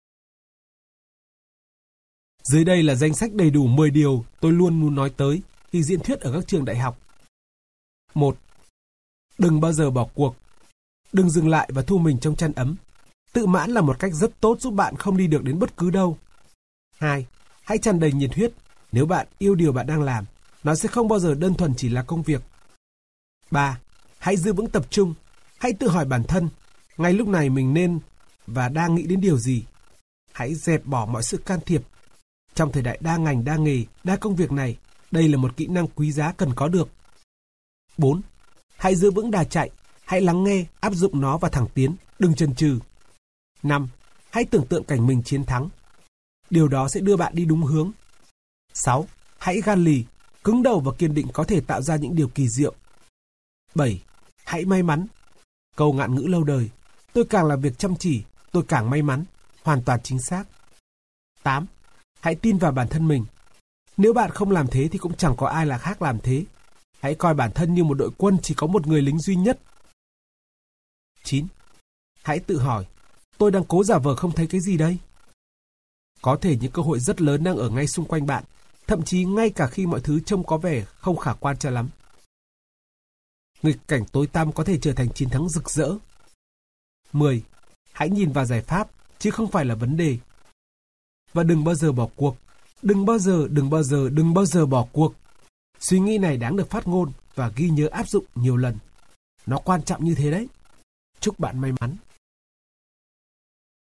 Dưới đây là danh sách đầy đủ mười điều tôi luôn muốn nói tới khi diễn thuyết ở các trường đại học. một. Đừng bao giờ bỏ cuộc. Đừng dừng lại và thu mình trong chăn ấm. Tự mãn là một cách rất tốt giúp bạn không đi được đến bất cứ đâu. hai. Hãy tràn đầy nhiệt huyết. Nếu bạn yêu điều bạn đang làm, nó sẽ không bao giờ đơn thuần chỉ là công việc. ba. Hãy giữ vững tập trung. Hãy tự hỏi bản thân, ngay lúc này mình nên và đang nghĩ đến điều gì. Hãy dẹp bỏ mọi sự can thiệp. Trong thời đại đa ngành, đa nghề, đa công việc này, đây là một kỹ năng quý giá cần có được. bốn. Hãy giữ vững đà chạy. Hãy lắng nghe, áp dụng nó và thẳng tiến, đừng chần chừ. năm. Hãy tưởng tượng cảnh mình chiến thắng. Điều đó sẽ đưa bạn đi đúng hướng. sáu. Hãy gan lì, cứng đầu và kiên định có thể tạo ra những điều kỳ diệu. bảy. Hãy may mắn. Câu ngạn ngữ lâu đời, tôi càng làm việc chăm chỉ, tôi càng may mắn, hoàn toàn chính xác. tám. Hãy tin vào bản thân mình. Nếu bạn không làm thế thì cũng chẳng có ai là khác làm thế. Hãy coi bản thân như một đội quân chỉ có một người lính duy nhất. chín. Hãy tự hỏi, tôi đang cố giả vờ không thấy cái gì đây? Có thể những cơ hội rất lớn đang ở ngay xung quanh bạn, thậm chí ngay cả khi mọi thứ trông có vẻ không khả quan cho lắm. Nghịch cảnh tối tăm có thể trở thành chiến thắng rực rỡ. mười. Hãy nhìn vào giải pháp, chứ không phải là vấn đề. Và đừng bao giờ bỏ cuộc. Đừng bao giờ, đừng bao giờ, đừng bao giờ bỏ cuộc. Suy nghĩ này đáng được phát ngôn và ghi nhớ áp dụng nhiều lần. Nó quan trọng như thế đấy. Chúc bạn may mắn.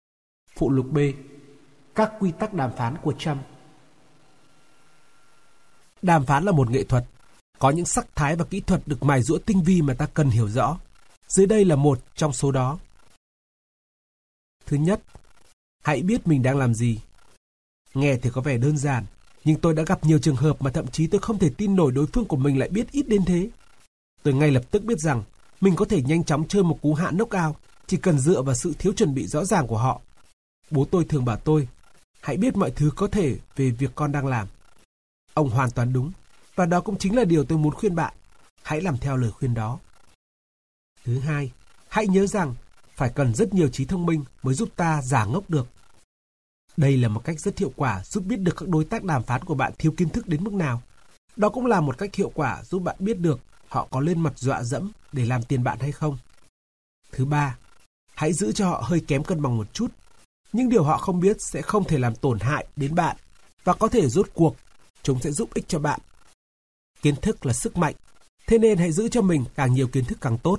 Phụ lục B. Các quy tắc đàm phán của Trump. Đàm phán là một nghệ thuật. Có những sắc thái và kỹ thuật được mài giũa tinh vi mà ta cần hiểu rõ. Dưới đây là một trong số đó. Thứ nhất, hãy biết mình đang làm gì. Nghe thì có vẻ đơn giản, nhưng tôi đã gặp nhiều trường hợp mà thậm chí tôi không thể tin nổi đối phương của mình lại biết ít đến thế. Tôi ngay lập tức biết rằng mình có thể nhanh chóng chơi một cú hạ knock-out, chỉ cần dựa vào sự thiếu chuẩn bị rõ ràng của họ. Bố tôi thường bảo tôi, hãy biết mọi thứ có thể về việc con đang làm. Ông hoàn toàn đúng, và đó cũng chính là điều tôi muốn khuyên bạn. Hãy làm theo lời khuyên đó. Thứ hai, hãy nhớ rằng phải cần rất nhiều trí thông minh mới giúp ta giả ngốc được. Đây là một cách rất hiệu quả giúp biết được các đối tác đàm phán của bạn thiếu kiến thức đến mức nào. Đó cũng là một cách hiệu quả giúp bạn biết được họ có lên mặt dọa dẫm để làm tiền bạn hay không. Thứ ba, hãy giữ cho họ hơi kém cân bằng một chút. Nhưng điều họ không biết sẽ không thể làm tổn hại đến bạn, và có thể rốt cuộc chúng sẽ giúp ích cho bạn. Kiến thức là sức mạnh, thế nên hãy giữ cho mình càng nhiều kiến thức càng tốt.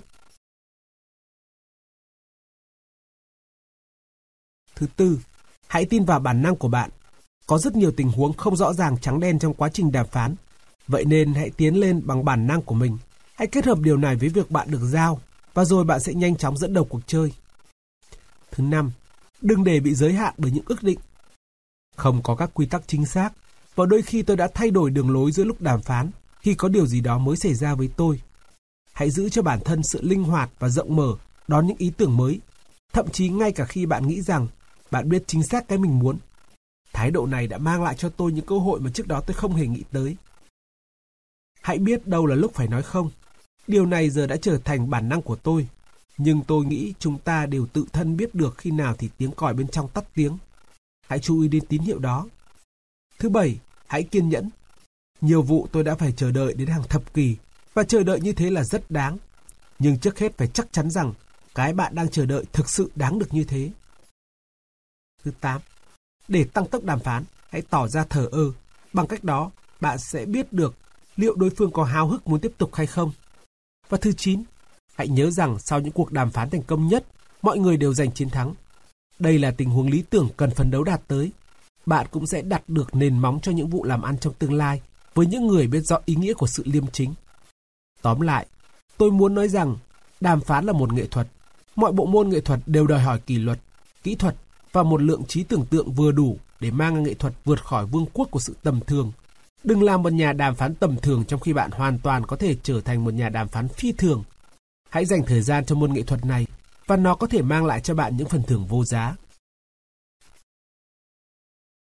Thứ tư, hãy tin vào bản năng của bạn. Có rất nhiều tình huống không rõ ràng trắng đen trong quá trình đàm phán. Vậy nên hãy tiến lên bằng bản năng của mình. Hãy kết hợp điều này với việc bạn được giao, và rồi bạn sẽ nhanh chóng dẫn đầu cuộc chơi. Thứ năm, đừng để bị giới hạn bởi những ước định. Không có các quy tắc chính xác, và đôi khi tôi đã thay đổi đường lối giữa lúc đàm phán khi có điều gì đó mới xảy ra với tôi. Hãy giữ cho bản thân sự linh hoạt và rộng mở, đón những ý tưởng mới, thậm chí ngay cả khi bạn nghĩ rằng bạn biết chính xác cái mình muốn. Thái độ này đã mang lại cho tôi những cơ hội mà trước đó tôi không hề nghĩ tới. Hãy biết đâu là lúc phải nói không. Điều này giờ đã trở thành bản năng của tôi, nhưng tôi nghĩ chúng ta đều tự thân biết được khi nào thì tiếng còi bên trong tắt tiếng. Hãy chú ý đến tín hiệu đó. Thứ bảy, hãy kiên nhẫn. Nhiều vụ tôi đã phải chờ đợi đến hàng thập kỷ, và chờ đợi như thế là rất đáng. Nhưng trước hết phải chắc chắn rằng cái bạn đang chờ đợi thực sự đáng được như thế. Thứ tám, để tăng tốc đàm phán, hãy tỏ ra thờ ơ. Bằng cách đó, bạn sẽ biết được liệu đối phương có háo hức muốn tiếp tục hay không. Và thứ chín, hãy nhớ rằng sau những cuộc đàm phán thành công nhất, mọi người đều giành chiến thắng. Đây là tình huống lý tưởng cần phấn đấu đạt tới. Bạn cũng sẽ đặt được nền móng cho những vụ làm ăn trong tương lai với những người biết rõ ý nghĩa của sự liêm chính. Tóm lại, tôi muốn nói rằng đàm phán là một nghệ thuật. Mọi bộ môn nghệ thuật đều đòi hỏi kỷ luật, kỹ thuật và một lượng trí tưởng tượng vừa đủ để mang nghệ thuật vượt khỏi vương quốc của sự tầm thường. Đừng làm một nhà đàm phán tầm thường trong khi bạn hoàn toàn có thể trở thành một nhà đàm phán phi thường. Hãy dành thời gian cho môn nghệ thuật này, và nó có thể mang lại cho bạn những phần thưởng vô giá.